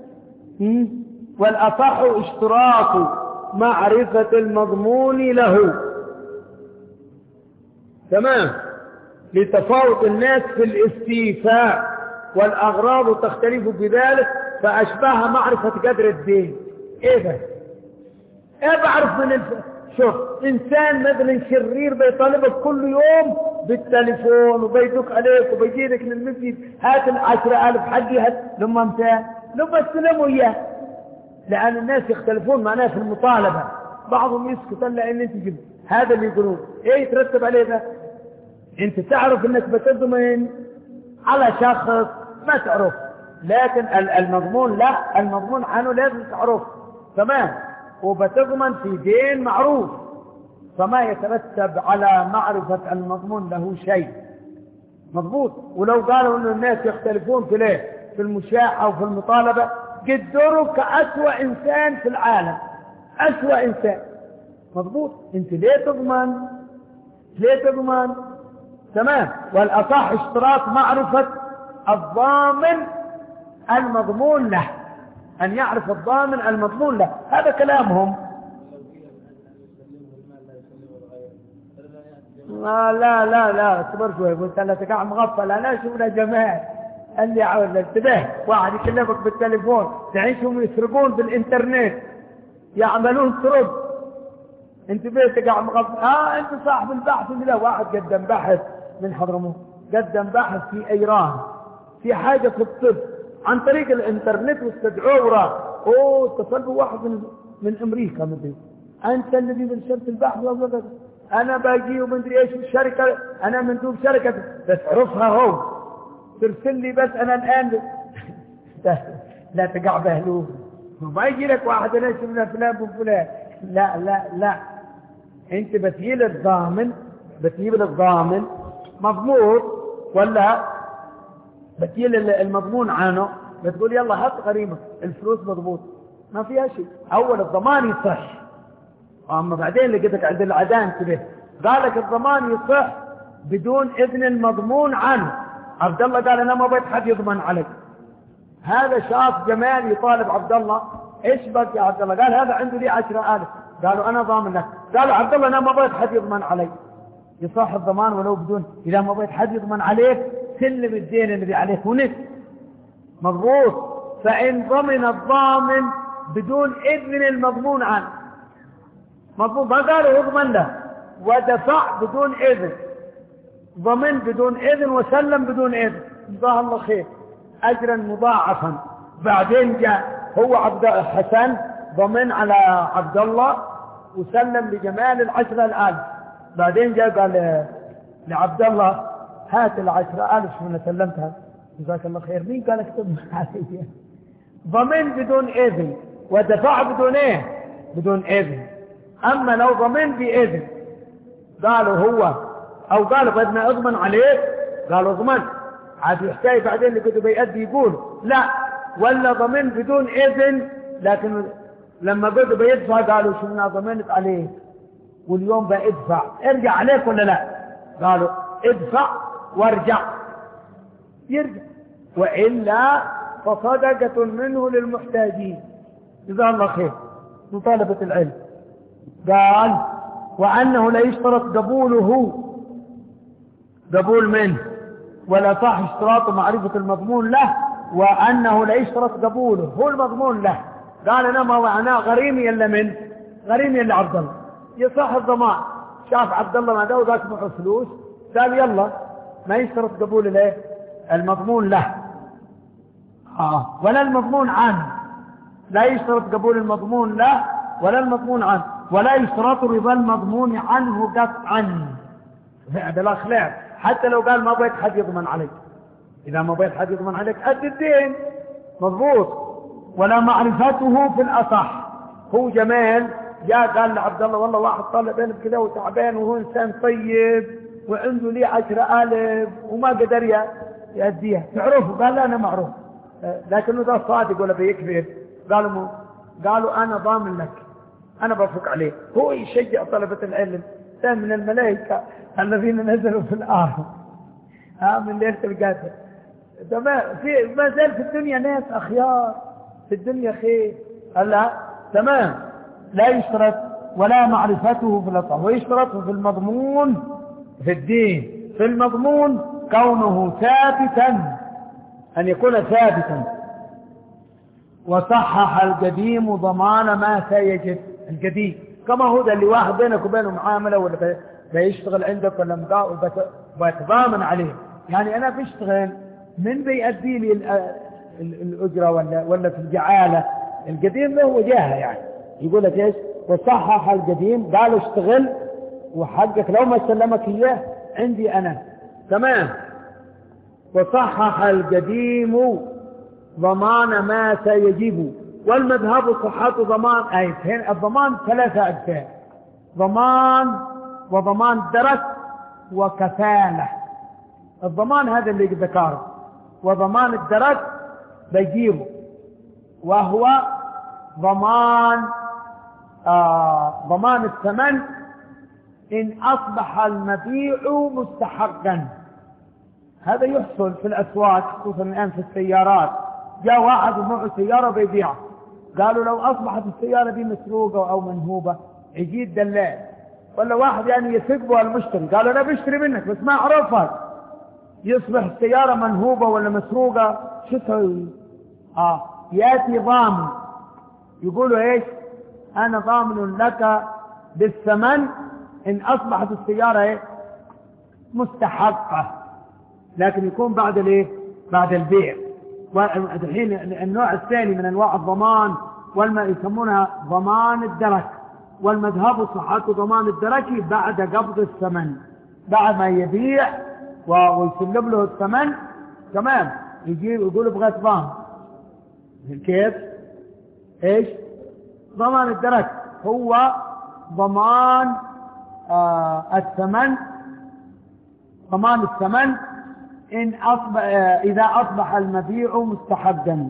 والأصح اشتراط معرفة المضمون له. تمام. لتفاوت الناس في الاستيفاء والأغراض تختلف بذلك فأشبه معرفة قدر الدين. ايه ده؟ ايه بعرف من الف... شوف انسان مثلا شرير بيطالبك كل يوم بالتليفون وبيدق عليك وبيجيلك للمسجد هات العشرة آلاف حقي هات لما امتى لما استلموا اياه. لأن الناس يختلفون معناه في المطالبة. بعضهم يسكت الا ان انت جبت هذا اللي يقولون ايه يترتب عليه ده؟ انت تعرف انك بتضمن على شخص ما تعرف، لكن المضمون لا المضمون عنه لازم تعرف. تمام. وبتضمن في دين معروف فما يترتب على معرفة المضمون له شيء. مضبوط. ولو قالوا ان الناس يختلفون في ليه في المشاعة وفي المطالبة قدروا كأسوأ انسان في العالم. أسوأ انسان. مضبوط. انت ليه تضمن؟ ليه تضمن؟ تمام. والأصح اشتراط معرفة الضامن المضمون له. أن يعرف الضامن المضمون له. هذا كلامهم. لا لا لا لا اصبر شوي. قلت له تقع مغفل. أنا شوفنا جماعة اللي عاوز انتبه. واحد يكلمك بالتليفون تعيشهم يسرقون بالإنترنت يعملون سرب. انتبه تقع مغفل. اه انت صاحب البحث. لا واحد قدم بحث من حضرموت قدم بحث في ايران في حاجة في الطب عن طريق الانترنت واستدعوه وراه. اوه اتصل بواحد من من امريكا مدري انت الذي نشرت البحث. انا باجي ومدري ايش الشركة انا مندوب شركة بس عرفها هو ترسل لي بس انا الان لا تقع بهلوه. ما يجي لك واحد انا شفنا فلان وفلان. لا لا لا انت بتجي للضامن بتجيب لك ضامن مضمون ولا بتجيب المضمون عنه بتقول يلا حط غريمة الفلوس مضبوط ما فيها شيء. أول الضمان يصح، أما بعدين لقيتك عند العدان كده قال لك الضمان يصح بدون إذن المضمون عنه. عبد الله قال أنا ما بيت حد يضمن عليك. هذا شاف جمال يطالب عبد الله إيش بك يا عبد الله؟ قال هذا عنده لي عشرة آلاف. قالوا أنا ضامن لك. قالوا عبد الله أنا ما بيت حد يضمن علي. يصح الضمان ولو بدون، إذا ما بيت حد يضمن عليك سلم الدين الذي عليك ونس مضبوط. فإن ضمن الضامن بدون إذن المضمون عنه مضمون ما قالوا يضمن له ودفع بدون إذن، ضمن بدون إذن وسلم بدون إذن، جزاه الله خير أجرا مضاعفا. بعدين جاء هو عبد حسن ضمن على عبد الله وسلم لجمال العشرة الآلف. بعدين جاء قال لعبد الله هات العشرة آلف شو أنا سلمتها جزاك الله خير. مين قال اكتب علي؟ ضمن بدون إذن ودفع بدون إيه؟ بدون إذن. أما لو ضمن بإذن قالوا هو أو قالوا بدنا أضمن عليك قالوا ضمن عاد يحتاج بعدين اللي كنت بيأدي يقول لا ولا ضمن بدون إذن، لكن لما بدوا بيدفع قالوا شو أنا ضمنت عليك واليوم بأدفع ارجع عليك ولا لا؟ قالوا ادفع وارجع يرجع، وإلا فصدقة منه للمحتاجين جزاه الله خير لطالبة العلم. قال وأنه لا يشترط قبوله قبول منه ولا صح اشتراط معرفة المضمون له، وأنه لا يشترط قبوله هو المضمون له. قال أنا ما معناه غريمي إلا من غريمي إلا عبد الله يصح الضمان. شاف عبد الله ما داو ذاك معه فلوس قال يلا ما يشترط قبول الايه المضمون له آه. ولا المضمون عنه، لا يشترط قبول المضمون له ولا المضمون عنه، ولا يشترط رضا المضمون عنه قطعا بلا خلاف. حتى لو قال ما بيت حد يضمن عليك، إذا ما بيت حد يضمن عليك أدي الدين مضبوط. ولا معرفته في الأصح. هو جمال جاء قال لعبد الله والله واحد طالع بينه كذا وتعبان وهو إنسان طيب وعنده لي عشرة آلاف وما قدر يأديها تعرفه. قال لا أنا معروف لكنه ده صادق ولا بيكذب. قالوا قالوا أنا ضامن لك أنا بفك عليه. هو يشجع طلبة العلم ده من الملائكة الذين نزلوا في الأرض ها من ليلة القدر. في ما زال في الدنيا ناس أخيار في الدنيا خير. لا تمام لا يشترط ولا معرفته في الأصح ويشترط في المضمون في الدين. في المضمون كونه ثابتا أن يكون ثابتا. وصحح القديم ضمان ما سيجد. القديم كما هو ده اللي واحد بينك وبينه معاملة ولا بيشتغل عندك ولا بيتضامن عليه. يعني أنا بشتغل من بيأدي لي الأجرة ولا ولا في الجعالة. القديم له وجاهه يعني يقول لك ايش وصحح القديم قالوا اشتغل وحقك لو ما سلمك اياه عندي انا تمام. وصحح القديم ضمان ما سيجب. والمذهب صحة ضمان ايتين. الضمان ثلاثة اجزاء ضمان وضمان درك وكفالة. الضمان هذا اللي ذكره وضمان الدرك بيجيبه وهو ضمان آه ضمان الثمن إن أصبح المبيع مستحقا. هذا يحصل في الأسواق خصوصا الآن في السيارات. جاء واحد ومعه سيارة بيبيعها قالوا لو أصبحت السيارة دي مسروقة أو منهوبة يجي الدلال ولا واحد يعني يثق المشتري قال أنا بشتري منك بس ما أعرفها يصبح السيارة منهوبة ولا مسروقة شو تسوي؟ آه يأتي ضامن يقولوا إيش أنا ضامن لك بالثمن إن أصبحت السيارة إيه؟ مستحقة، لكن يكون بعد الإيه؟ بعد البيع. والحين النوع الثاني من أنواع الضمان والما يسمونها ضمان الدرك. والمذهب صحة ضمان الدرك بعد قبض الثمن بعد ما يبيع ويسلم له الثمن تمام يجي يقول ابغى ضمان. كيف ايش ضمان الدرك؟ هو ضمان آه الثمن ضمان الثمن إن أصبح إذا أصبح المبيع مستحقا.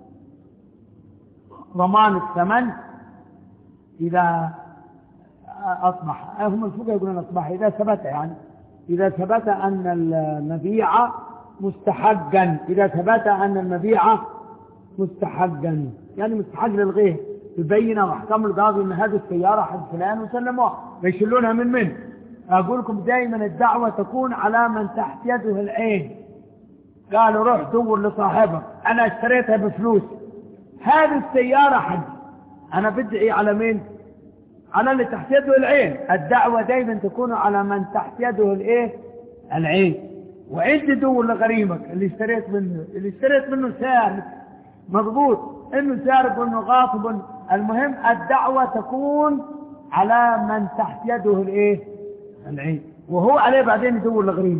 ضمان الثمن إذا أصبح، هم الفقهاء يقولون أصبح إذا ثبت، يعني إذا ثبت أن المبيع مستحقا، إذا ثبت أن المبيع مستحقا يعني مستحق للغير، يبين وأحكم القاضي أن هذه السيارة حق فلان وسلموها، ويشلونها من من. أقول لكم دائما الدعوة تكون على من تحت يده العين. قالوا روح دور لصاحبك، أنا اشتريتها بفلوس، هذه السيارة حق، أنا بدعي على مين؟ على اللي تحت يده العين. الدعوة دائما تكون على من تحت يده الايه؟ العين. وانت دور لغريمك اللي اشتريت منه، اللي اشتريت منه سارق مضبوط، انه سارق وانه غاصب، المهم الدعوة تكون على من تحت يده الايه؟ العين، وهو عليه بعدين يدور لغريمه.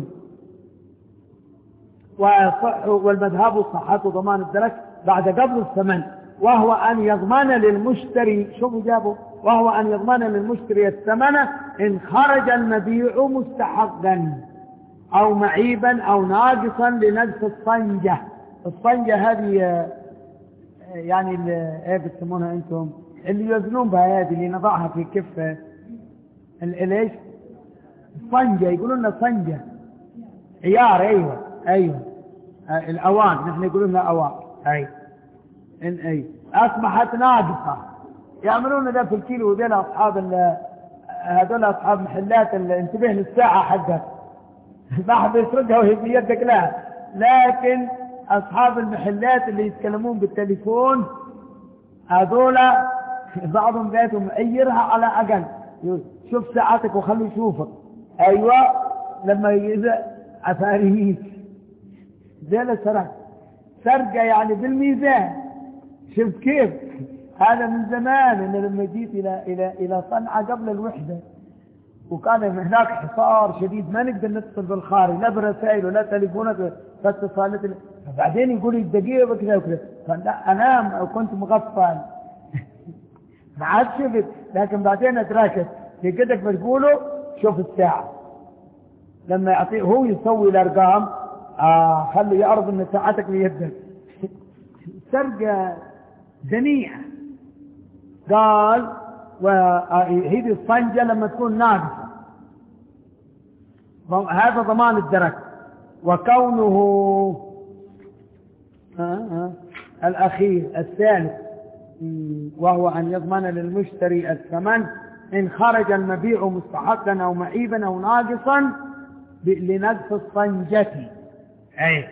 وصح والمذهب صحة ضمان الدرك بعد قبض الثمن، وهو أن يضمن للمشتري، شوفوا جابوا، وهو أن يضمن للمشتري الثمن إن خرج المبيع مستحقا أو معيبا أو ناقصا لنقص الصنجة. الصنجة هذه يعني ايه بتسمونها انتم؟ اللي يوزنون بها، هذه اللي نضعها في كفة، ليش؟ الصنجة، يقولون لنا صنجة عيار. ايوه ايوه الاوان، نحن يقولون لها اوان. اي ان اي اصبحت ناقصة، يعملون ذا في الكيلو. وذول اصحاب هذول اصحاب محلات انتبه للساعة حقك، ما حد يسرقها وهي في يدك، لا، لكن أصحاب المحلات اللي يتكلمون بالتليفون هذول بعضهم بيتهم يعيرها على أقل، شوف ساعتك وخلي يشوفك. أيوة لما يجي عفاريت ذيلا سرق سرقة يعني بالميزان. شوف كيف هذا من زمان، إن لما جيت إلى إلى إلى صنعاء قبل الوحدة وكان هناك حصار شديد، ما نقدر نتصل بالخارج، لا برسائل ولا تليفونات فاتصالات. بعدين يقول لي الدقيقة وكذا وكذا، فأنام أو كنت مغفل ما عاد شفت، لكن بعدين أتراكت في قدك بتقوله شوف الساعة. لما يعطيه هو يسوي الأرقام، آه خلي يعرض أن ساعتك بيدك. سرقة دنيئة. قال وهذه الصنجة لما تكون ناقصة، هذا ضمان الدرك. وكونه آه آه الأخير الثالث، وهو أن يضمن للمشتري الثمن إن خرج المبيع مستحقا أو معيبا أو ناقصا لنقص الصنجة. أي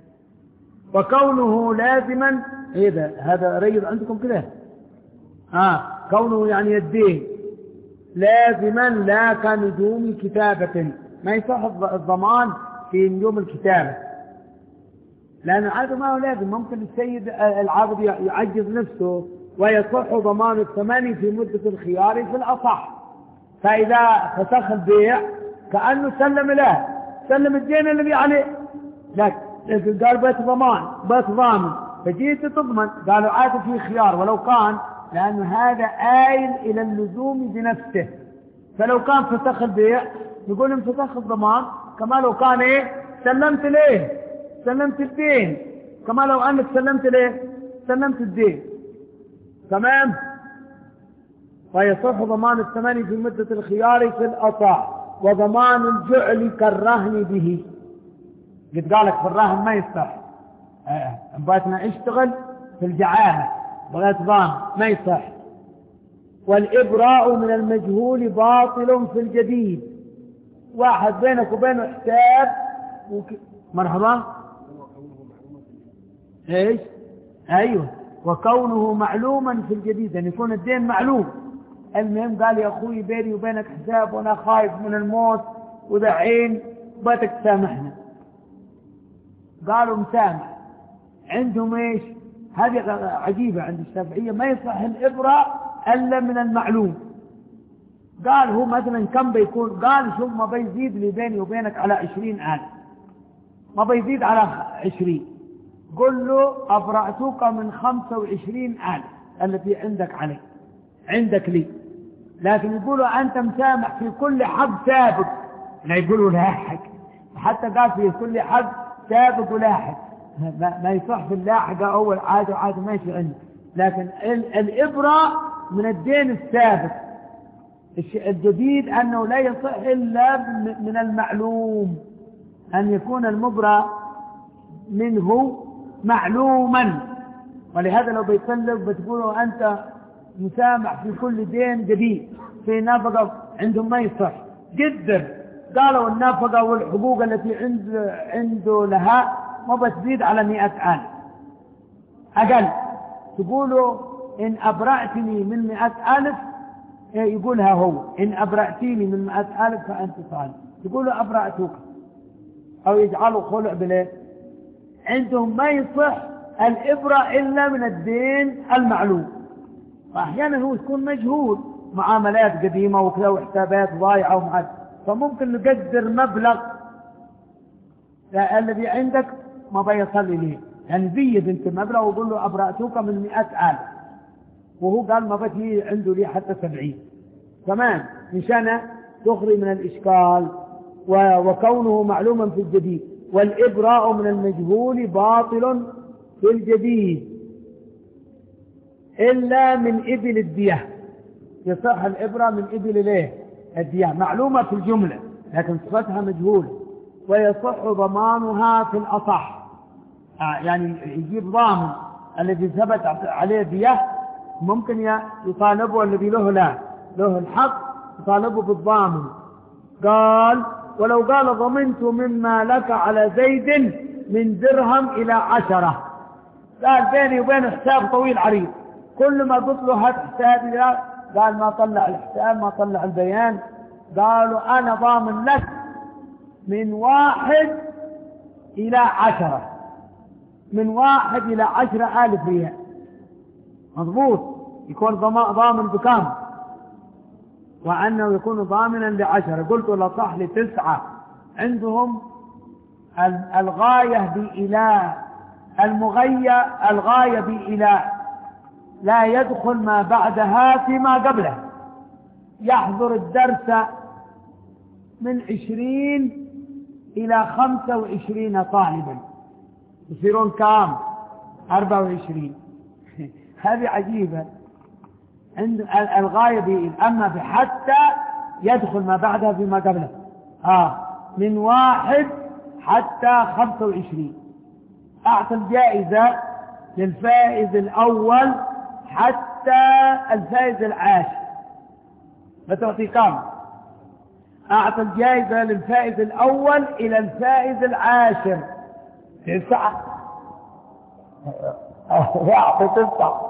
وكونه لازما، إذا هذا ريض عندكم كده، آه كونه يعني يدين لازما لا كنجوم كتابة، ما يصح الضمان في نجوم الكتابة، لأن هذا ما هو لازم. ممكن السيد العابد يعجز نفسه ويصح ضمان الثمن في مدة الخيار في الأصح. فإذا فسخ البيع كأنه سلم له، سلم الدين الذي عليه، لكن قال بيت ضمان بيت ضامن، فجيت تضمن، قالوا عاد في خيار ولو كان، لأن هذا آيل إلى اللزوم بنفسه. فلو كان فسخ البيع يقول انفسخ الضمان، كما لو كان ايه سلمت ليه سلمت الدين، كما لو أنك سلمت ليه سلمت الدين. تمام. ويصح ضمان الثمن في مدة الخيار في الأصح، وضمان الجعل كالرهن به. قد قالك في الرهن ما يصح، بغيتنا اشتغل في الجعالة بغيت ضامن ما يصح. والإبراء من المجهول باطل في الجديد. واحد بينك وبينه حساب وك... مرحبا ايش ايوه وكونه معلوما في الجديد، ان يكون الدين معلوم. المهم قال يا اخوي بيني وبينك حساب وانا خايف من الموت ودحين باتك تسامحنا، قالوا مسامح. عندهم ايش هذه عجيبة عند الشافعية، ما يصح الإبراء الا من المعلوم. قال هو مثلا كم بيكون؟ قال شوف ما بيزيد لي بيني وبينك على عشرين ألف، ما بيزيد على عشرين، قل له أبرأتك من خمسة وعشرين ألف التي عندك علي عندك لي. لكن يقولوا أنت مسامح في كل حق سابق، لا يقولوا لا حق حتى قال في كل حد سابق ولاحق، ما يصح في اللاحقة أول عادة وعادة ماشي عنده، لكن الإبرة من الدين السابق. الجديد أنه لا يصح إلا من المعلوم، أن يكون المبرى منه معلوما. ولهذا لو بيطلب بتقولوا أنت مسامح في كل دين جديد في نفقة، عندهم ما يصح جدا. قالوا النفقة والحقوق التي عند عنده لها ما بتزيد على مئة ألف أقل. تقولوا إن أبرأتني من مئة ألف، يقولها هو إن أبرأتيني من مئة ألف فأنت صالح. تقولوا أبرأتك أو يجعلوا خلع بليه. عندهم ما يصح الإبرة إلا من الدين المعلوم. وأحيانا هو يكون مجهول، معاملات قديمة وكذا وحسابات ضايعة ومعد، فممكن نقدر مبلغ الذي عندك ما بيصل إليه، يعني زيد انت مبلغ وقول له أبرأتك من مئة ألف، وهو قال ما بتي عنده لي حتى سبعين كمان، مشان تخرج من الإشكال. وكونه معلوما في الجديد. والإبراء من المجهول باطل في الجديد إلا من إبل الدية. يصح الإبراء من إبل ليه الدية، معلومة في الجملة لكن صفتها مجهولة، ويصح ضمانها في الأصح. يعني يجيب ضامن الذي ثبت عليه دية، ممكن يطالبه الذي له لا له الحق يطالبه بالضامن. قال ولو قال ضمنت مما لك على زيد من درهم إلى عشرة، قال بيني وبين حساب طويل عريض، كل ما قلت له هات حسابي قال ما طلع الحساب ما طلع البيان. قالوا أنا ضامن لك من واحد إلى عشرة، من واحد إلى عشرة آلف ريال، مضبوط يكون ضامن بكام؟ وأنه يكون ضامنا لعشرة. قلت له صح لتسعة. عندهم الغاية بإله، المغية الغاية بإله، لا يدخل ما بعدها فيما قبله. يحضر الدرس من عشرين إلى خمسة وعشرين طالبا، يصيرون كام؟ أربعة وعشرين. هذه عجيبة. عند الغاية بإله، أما بحتى يدخل ما بعدها فيما قبله. آه من واحد حتى خمسة وعشرين. أعطى الجائزة للفائز الأول حتى الفائز العاشر، بتعطي كم؟ أعطى الجائزة للفائز الأول إلى الفائز العاشر تسعة. يعطي تسعة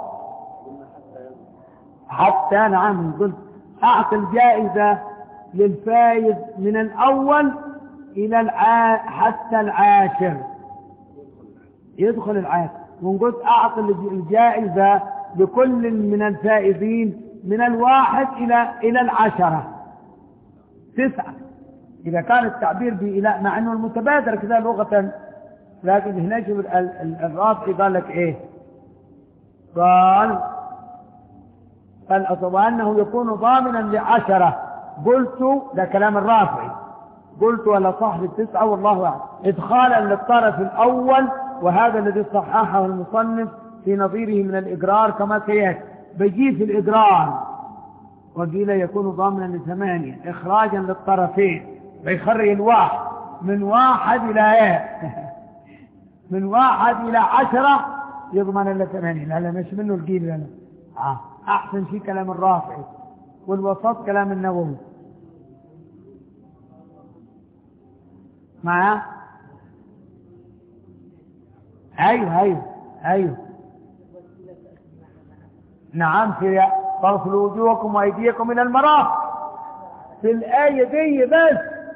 حتى. نعم قلت أعطى الجائزة للفائز من الأول إلى الع... حتى العاشر يدخل العاشر. ونقول أعطى الجائزة لكل من الفائزين من الواحد إلى إلى العشرة تسعة، إذا كان التعبير بإله، مع أنه المتبادر كذا لغة، لكن هنا شوف الرافعي قال لك إيه؟ قال قال وأنه يكون ضامنا لعشرة. قلت ده كلام الرافعي، قلت ولا صاحب التسعة والله أعلم، إدخالا للطرف الأول، وهذا الذي صححه المصنف في نظيره من الإقرار كما سيأتي. بيجي في الإقرار وقيل يكون ضامنا لثمانية إخراجا للطرفين، بيخرج الواحد من واحد إلى إيه من واحد إلى عشرة يضمن لثمانية. لا لا مش منه القيل لنا. آه. أحسن شيء كلام الرافعي، والوسط كلام النووي. معاه أيوه أيوه أيوه نعم. في فاغسلوا وجوهكم وأيديكم إلى المرافق في الآية دي بس.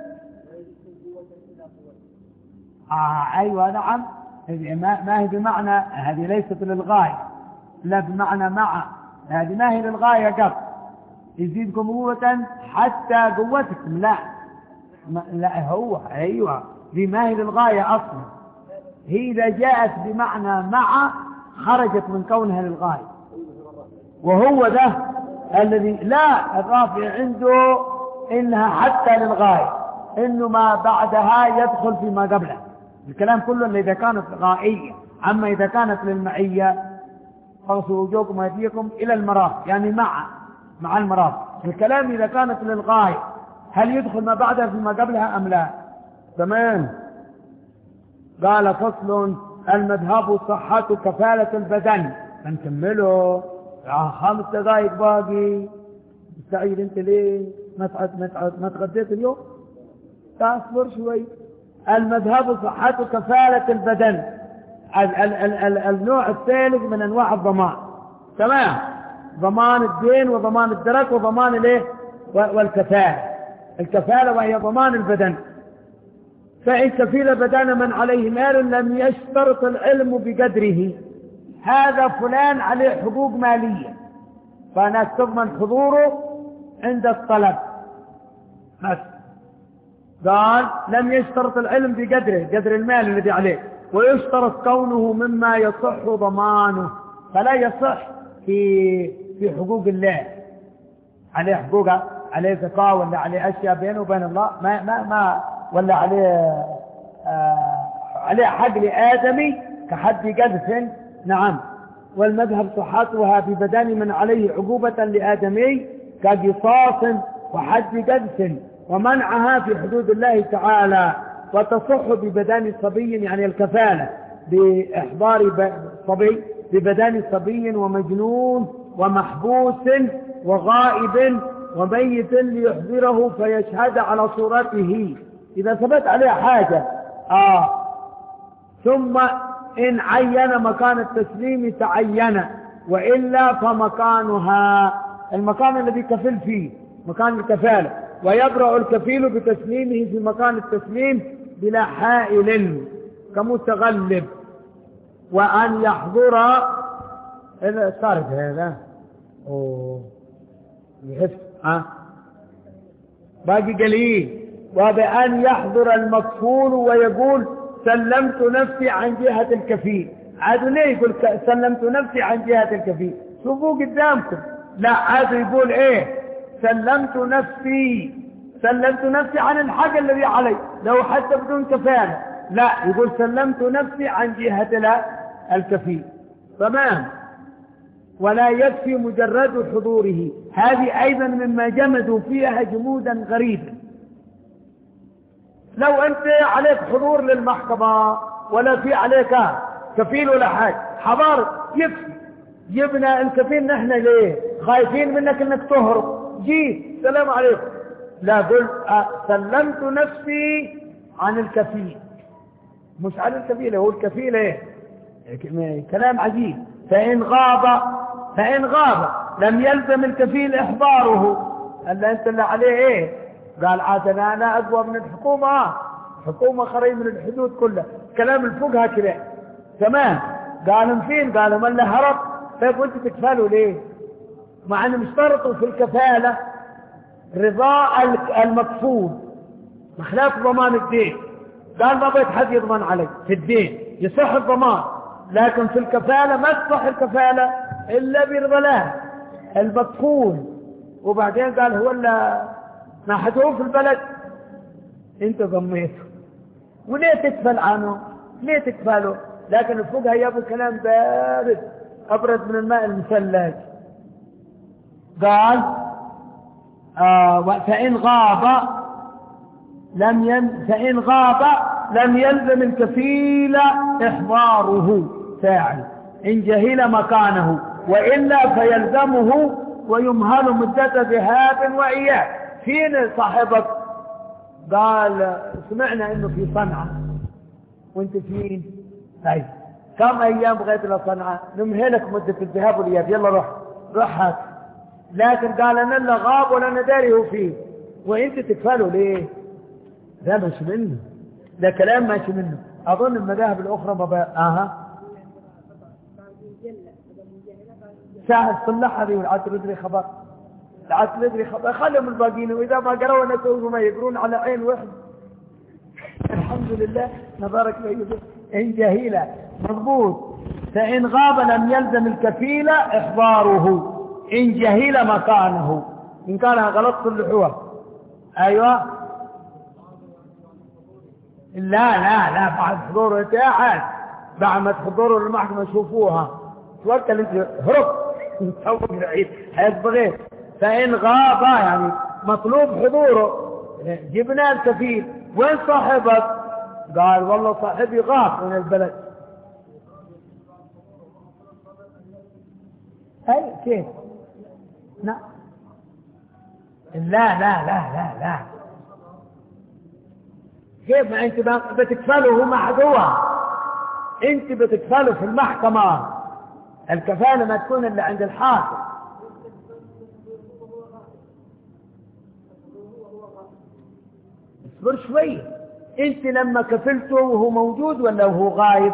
آه أيوة نعم. ما هي بمعنى، هذه ليست للغاية، لا بمعنى مع، هذه ما هي للغاية قط يزيدكم قوة حتى قوتكم، لا لا هو أيوة دي ما هي للغاية أصلا. هي إذا جاءت بمعنى مع خرجت من كونها للغاية، وهو ده الذي لا الرافع عنده إنها حتى للغاية. إنه ما بعدها يدخل فيما قبله. الكلام كله اللي إذا كانت غائية. أما إذا كانت للمعية فاغسلوا وجوهكم وأيديكم إلى المرافق، يعني مع مع المرافق. الكلام إذا كانت للغاية هل يدخل ما بعدها فيما قبلها أم لا؟ تمام. قال فصل المذهب صحة كفالة البدن. نكمله خمس دقائق باقي. مستعيد انت ليه ما ما تغديت اليوم؟ تصبر شوي. المذهب صحة كفالة البدن، ال ال ال ال النوع الثالث من انواع الضمان. تمام. ضمان الدين وضمان الدرك وضمان الايه والكفالة. الكفالة وهي ضمان البدن. فإن كفيل بدن من عليه مال لم يشترط العلم بقدره، هذا فلان عليه حقوق مالية فأنا تضمن حضوره عند الطلب. قال لم يشترط العلم بقدره، قدر المال الذي عليه، ويشترط كونه مما يصح ضمانه، فلا يصح في في حقوق الله. عليه حقوقه، عليه زكاة ولا عليه أشياء بينه وبين الله ما ما ما ولا عليه آه عليه حق لآدمي كحد قذف. نعم. والمذهب صحتها ببدن من عليه عقوبة لآدمي كقصاص وحد قذف، ومنعها في حدود الله تعالى. وتصح ببدن صبي، يعني الكفالة بإحضار صبي ببدن صبي ومجنون ومحبوس وغائب وميت ليحضره فيشهد على صورته إذا ثبت عليه حاجة. آه. ثم إن عين مكان التسليم تعين، وإلا فمكانها المكان الذي كفل فيه مكان الكفالة، ويبرأ الكفيل بتسليمه في مكان التسليم بلا حائل كمتغلب. وأن يحضر إذا صارت هذا أوه يحس ها باقي قليل. وبأن يحضر المكفول ويقول سلمت نفسي عن جهة الكفيل. عاد ليه يقول سلمت نفسي عن جهة الكفيل؟ شوفوا قدامكم. لا عاد يقول ايه سلمت نفسي سلمت نفسي عن الحق الذي علي لو حتى بدون كفالة. لا يقول سلمت نفسي عن جهة الكفيل. تمام. ولا يكفي مجرد حضوره. هذه أيضا مما جمدوا فيها جمودا غريبا. لو أنت عليك حضور للمحكمة ولا في عليك كفيل ولا حاجة، حضار يكفي. جبنا الكفيل نحن ليه خايفين منك انك تهرب، جيت سلام عليكم. لا قل سلمت نفسي عن الكفيل، مش عن الكفيل، هو الكفيل ايه كلام عجيب. فإن غاب فإن غاب لم يلزم الكفيل إحضاره. قال أنت اللي عليه إيه؟ قال عاد أنا أقوى من الحكومة. حكومة خري من الحدود كلها. كلام الفقهاء كده. تمام. قالوا فين؟ قالوا من اللي هرب. طيب وانت تكفلوا ليه؟ مع أنهم اشترطوا في الكفالة رضاء المكفول بخلاف ضمان الدين. قال ما بيت حد يضمن علي في الدين، يصح الضمان، لكن في الكفالة ما تصح الكفالة إلا برضا الله المكفول. وبعدين قال هو اللي ما حدوه في البلد انت ضميته، وليه تكفل عنه؟ ليه تكفله؟ لكن الفقهاء يابوا كلام بارد أبرد من الماء المثلج. قال آه فإن غاب لم ين فإن غاب لم يلزم الكفيل إحضاره فاعل إن جهل مكانه، وإلا فيلزمه ويمهل مدة ذهاب وإياب. فين صاحبك؟ قال سمعنا إنه في صنعاء. وانت فين؟ طيب كم أيام بغيت إلى صنعاء؟ نمهلك مدة الذهاب والإياب، يلا روح روح هات. لكن قال أنا لا غاب ولا نداري هو فيه، وانت تكفله ليه؟ ده ماشي منه، ده كلام ماشي منه. أظن المذاهب الأخرى ما بقى أها ساعة صلح هذه والعاد تدري خبر العاد تدري خبر خلهم الباقين، وإذا ما قروا نسوه ما يقرون على عين واحد. الحمد لله نبارك فيه. إن جهيلة مضبوط. فإن غاب لم يلزم الكفيل إحضاره إن جهيل مكانه. إن كان غلط صلحوه. أيوة لا لا لا بعد حضور اتاحت، بعد ما تحضروا المحكمة يشوفوها توكل انت هرب توك بعيد هيتبغيت. فإن غاب يعني مطلوب حضوره، جبنا الكفيل، وين صاحبك؟ قال والله صاحبي غاب من البلد. اي كيف؟ لا لا لا لا لا لا كيف؟ ما انت بتكفله هو محدوه، انت بتكفله في المحكمة. الكفالة ما تكون الا عند الحاكم. اصبر شوي، انت لما كفلته وهو موجود ولا وهو غايب؟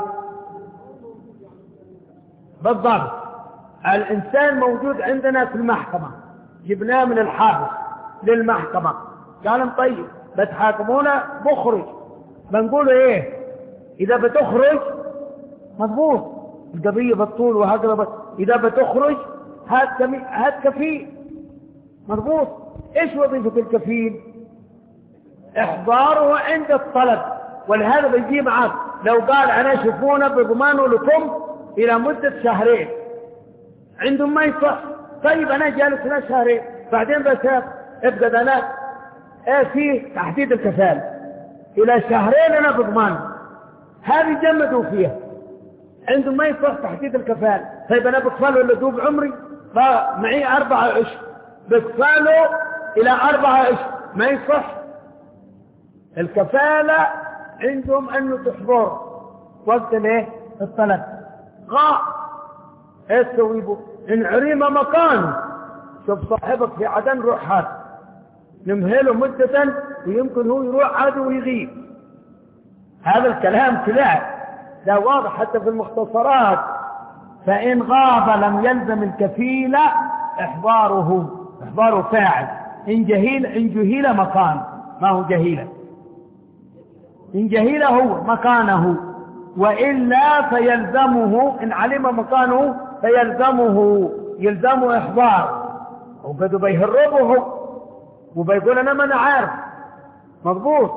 بالضبط، الانسان موجود عندنا في المحكمة، جبناه من الحابس للمحكمة، قال طيب بتحاكمونا بخرج، بنقول ايه؟ اذا بتخرج مضبوط القضية بالطول وهكذا، اذا بتخرج هات كمي... هات كفيل مضبوط. ايش وظيفة الكفيل؟ احضاره عند الطلب، ولهذا بيجي معك لو قال انا شوفونا بضمانه لكم الى مدة شهرين، عندهم ما يصح. طيب انا جالس هنا شهرين بعدين بسافر، ابدا انا ايه فيه تحديد الكفالة الى شهرين انا بضمانه، هذه جمدوا فيها، عندهم ما يصح تحديد الكفالة. طيب انا بكفاله اللي دوب عمري معي اربعة اشهر، بكفاله الى اربعة اشهر ما يصح. الكفالة عندهم انه تحضر وقت الايه؟ الطلب. غاء ايش تسوي به؟ ان عريمه مكانه، شوف صاحبك في عدن روح هات، نمهله مدة ويمكن هو يروح عاد ويغيب. هذا الكلام كلام ده واضح حتى في المختصرات. فإن غاب لم يلزم الكفيل إحضاره، إحضاره فاعل، إن جهيل إن جهيل مكان، ما هو جهيلة، إن جهيل هو مكانه، وإلا فيلزمه إن علم مكانه فيلزمه يلزمه إحضار، وبدو بيهربه وبيقول أنا ما أنا عارف مضبوط.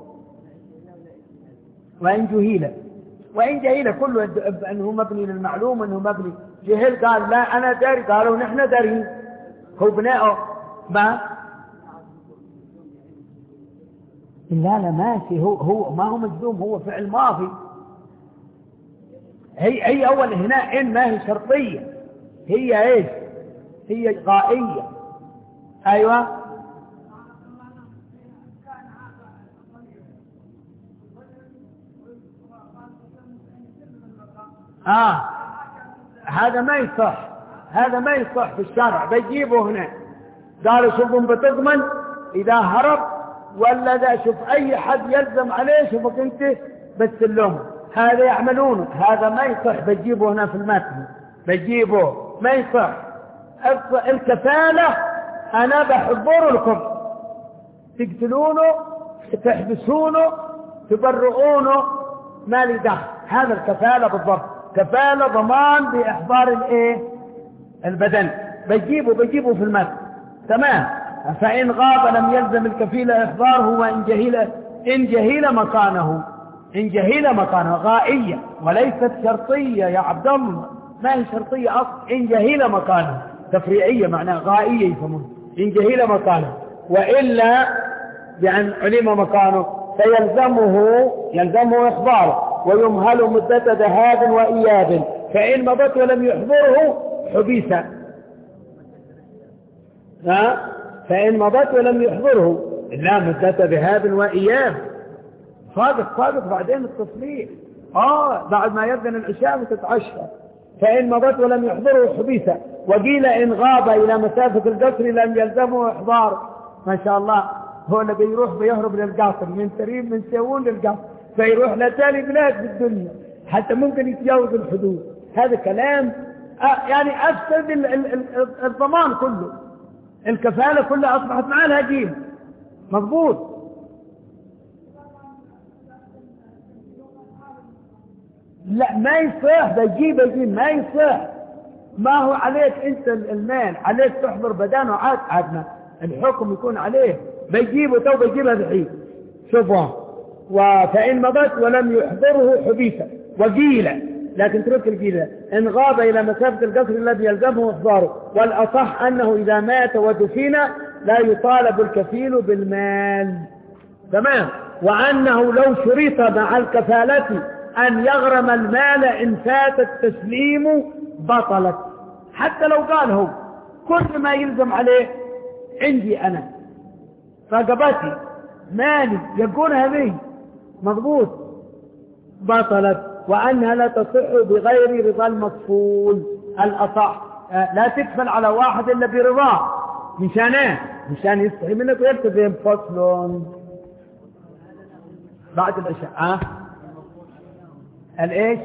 وإن جهيلة وإن جهيلة كله أنه مبني للمعلوم، أنه مبني جهل قال لا أنا داري، قالوا نحن دارين، هو بناءه ما لا لا ماشي، هو هو ما هو مجزوم، هو فعل ماضي. هي هي أول هنا إن ما هي شرطية، هي إيش؟ هي غائية. أيوة آه هذا ما يصح، هذا ما يصح في الشرع. بيجيبه هنا قالوا شوفهم بتضمن إذا هرب ولا ذا، شوف أي حد يلزم عليه شوفك أنت بتسلمه، هذا يعملونه، هذا ما يصح. بيجيبه هنا في المتن، بيجيبه ما يصح. الكفالة أنا بحضر لكم، تقتلونه تحبسونه تبرؤونه ما لي دخل، هذا الكفالة بالضبط، كفالة ضمان بإحضار الايه؟ البدن. بيجيبه بيجيبه في المتن تمام. فإن غاب لم يلزم الكفيل إحضاره، وإن جهيل إن جهيل مكانه، إن جهيل مكانه غائية وليست شرطية يا عبد الله، ما هي شرطية أصلا. إن جهيل مكانه تفريعية معناها غائية يسمونه، إن جهيل مكانه، وإلا بأن علم مكانه فيلزمه يلزمه إحضاره ويمهل مدة ذهاب وإياب، فإن مضت ولم يحضره حبس. ها؟ فإن مضت ولم يحضره إلا مدة ذهاب وإياب. صادق صادق بعدين التصريح آه بعد ما يبدأ العشاء وتتعشى. فإن مضت ولم يحضره حبس. وقيل إن غاب إلى مسافة القصر لم يلزمه إحضار. ما شاء الله، هو اللي بيروح بيهرب للقصر من تريم من سيئون للقصر، فيروح لتالي بلاد في الدنيا حتى ممكن يتجاوز الحدود. هذا كلام آه يعني أفسد الضمان كله، الكفالة كلها أصبحت معها الهجين مضبوط. لا ما يصح، بيجيب بيجيب ما يصح. ما هو عليك انت المال، عليك تحضر بدانه عاد عادنا الحكم يكون عليه. بيجيبه تو بيجيبها الحين. شوفوا فإن مضت ولم يحضره حبيس. وقيل، لكن ترك القيل، إن غاب إلى مسافة القصر الذي يلزمه إحضاره. والأصح أنه إذا مات ودفن لا يطالب الكفيل بالمال. تمام. وأنه لو شرط مع الكفالة أن يغرم المال إن فات التسليم بطلت. حتى لو قال هو كل ما يلزم عليه عندي أنا، رقبتي، مالي، يقول هذه مضبوط، بطلت. وأنها لا تصح بغير رضا المكفول. الأصح لا تكفل على واحد إلا برضاه، مشانه مشان يستحي منك ويلتزم. فصل بعد العشاء. أه؟ الإيش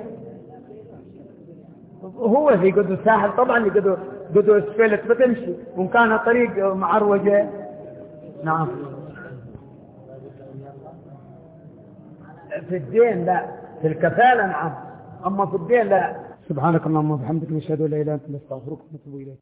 هو في قدو الساحل طبعا، لقدو قدو اسفلت بتمشي، وإن كان طريق معروجة. نعم. في الدين لا، في الكفالة نعم، أما في الدين لا. سبحانك اللهم وبحمدك نشهد أن لا إله إلا أنت نستغفرك ونتوب إليك.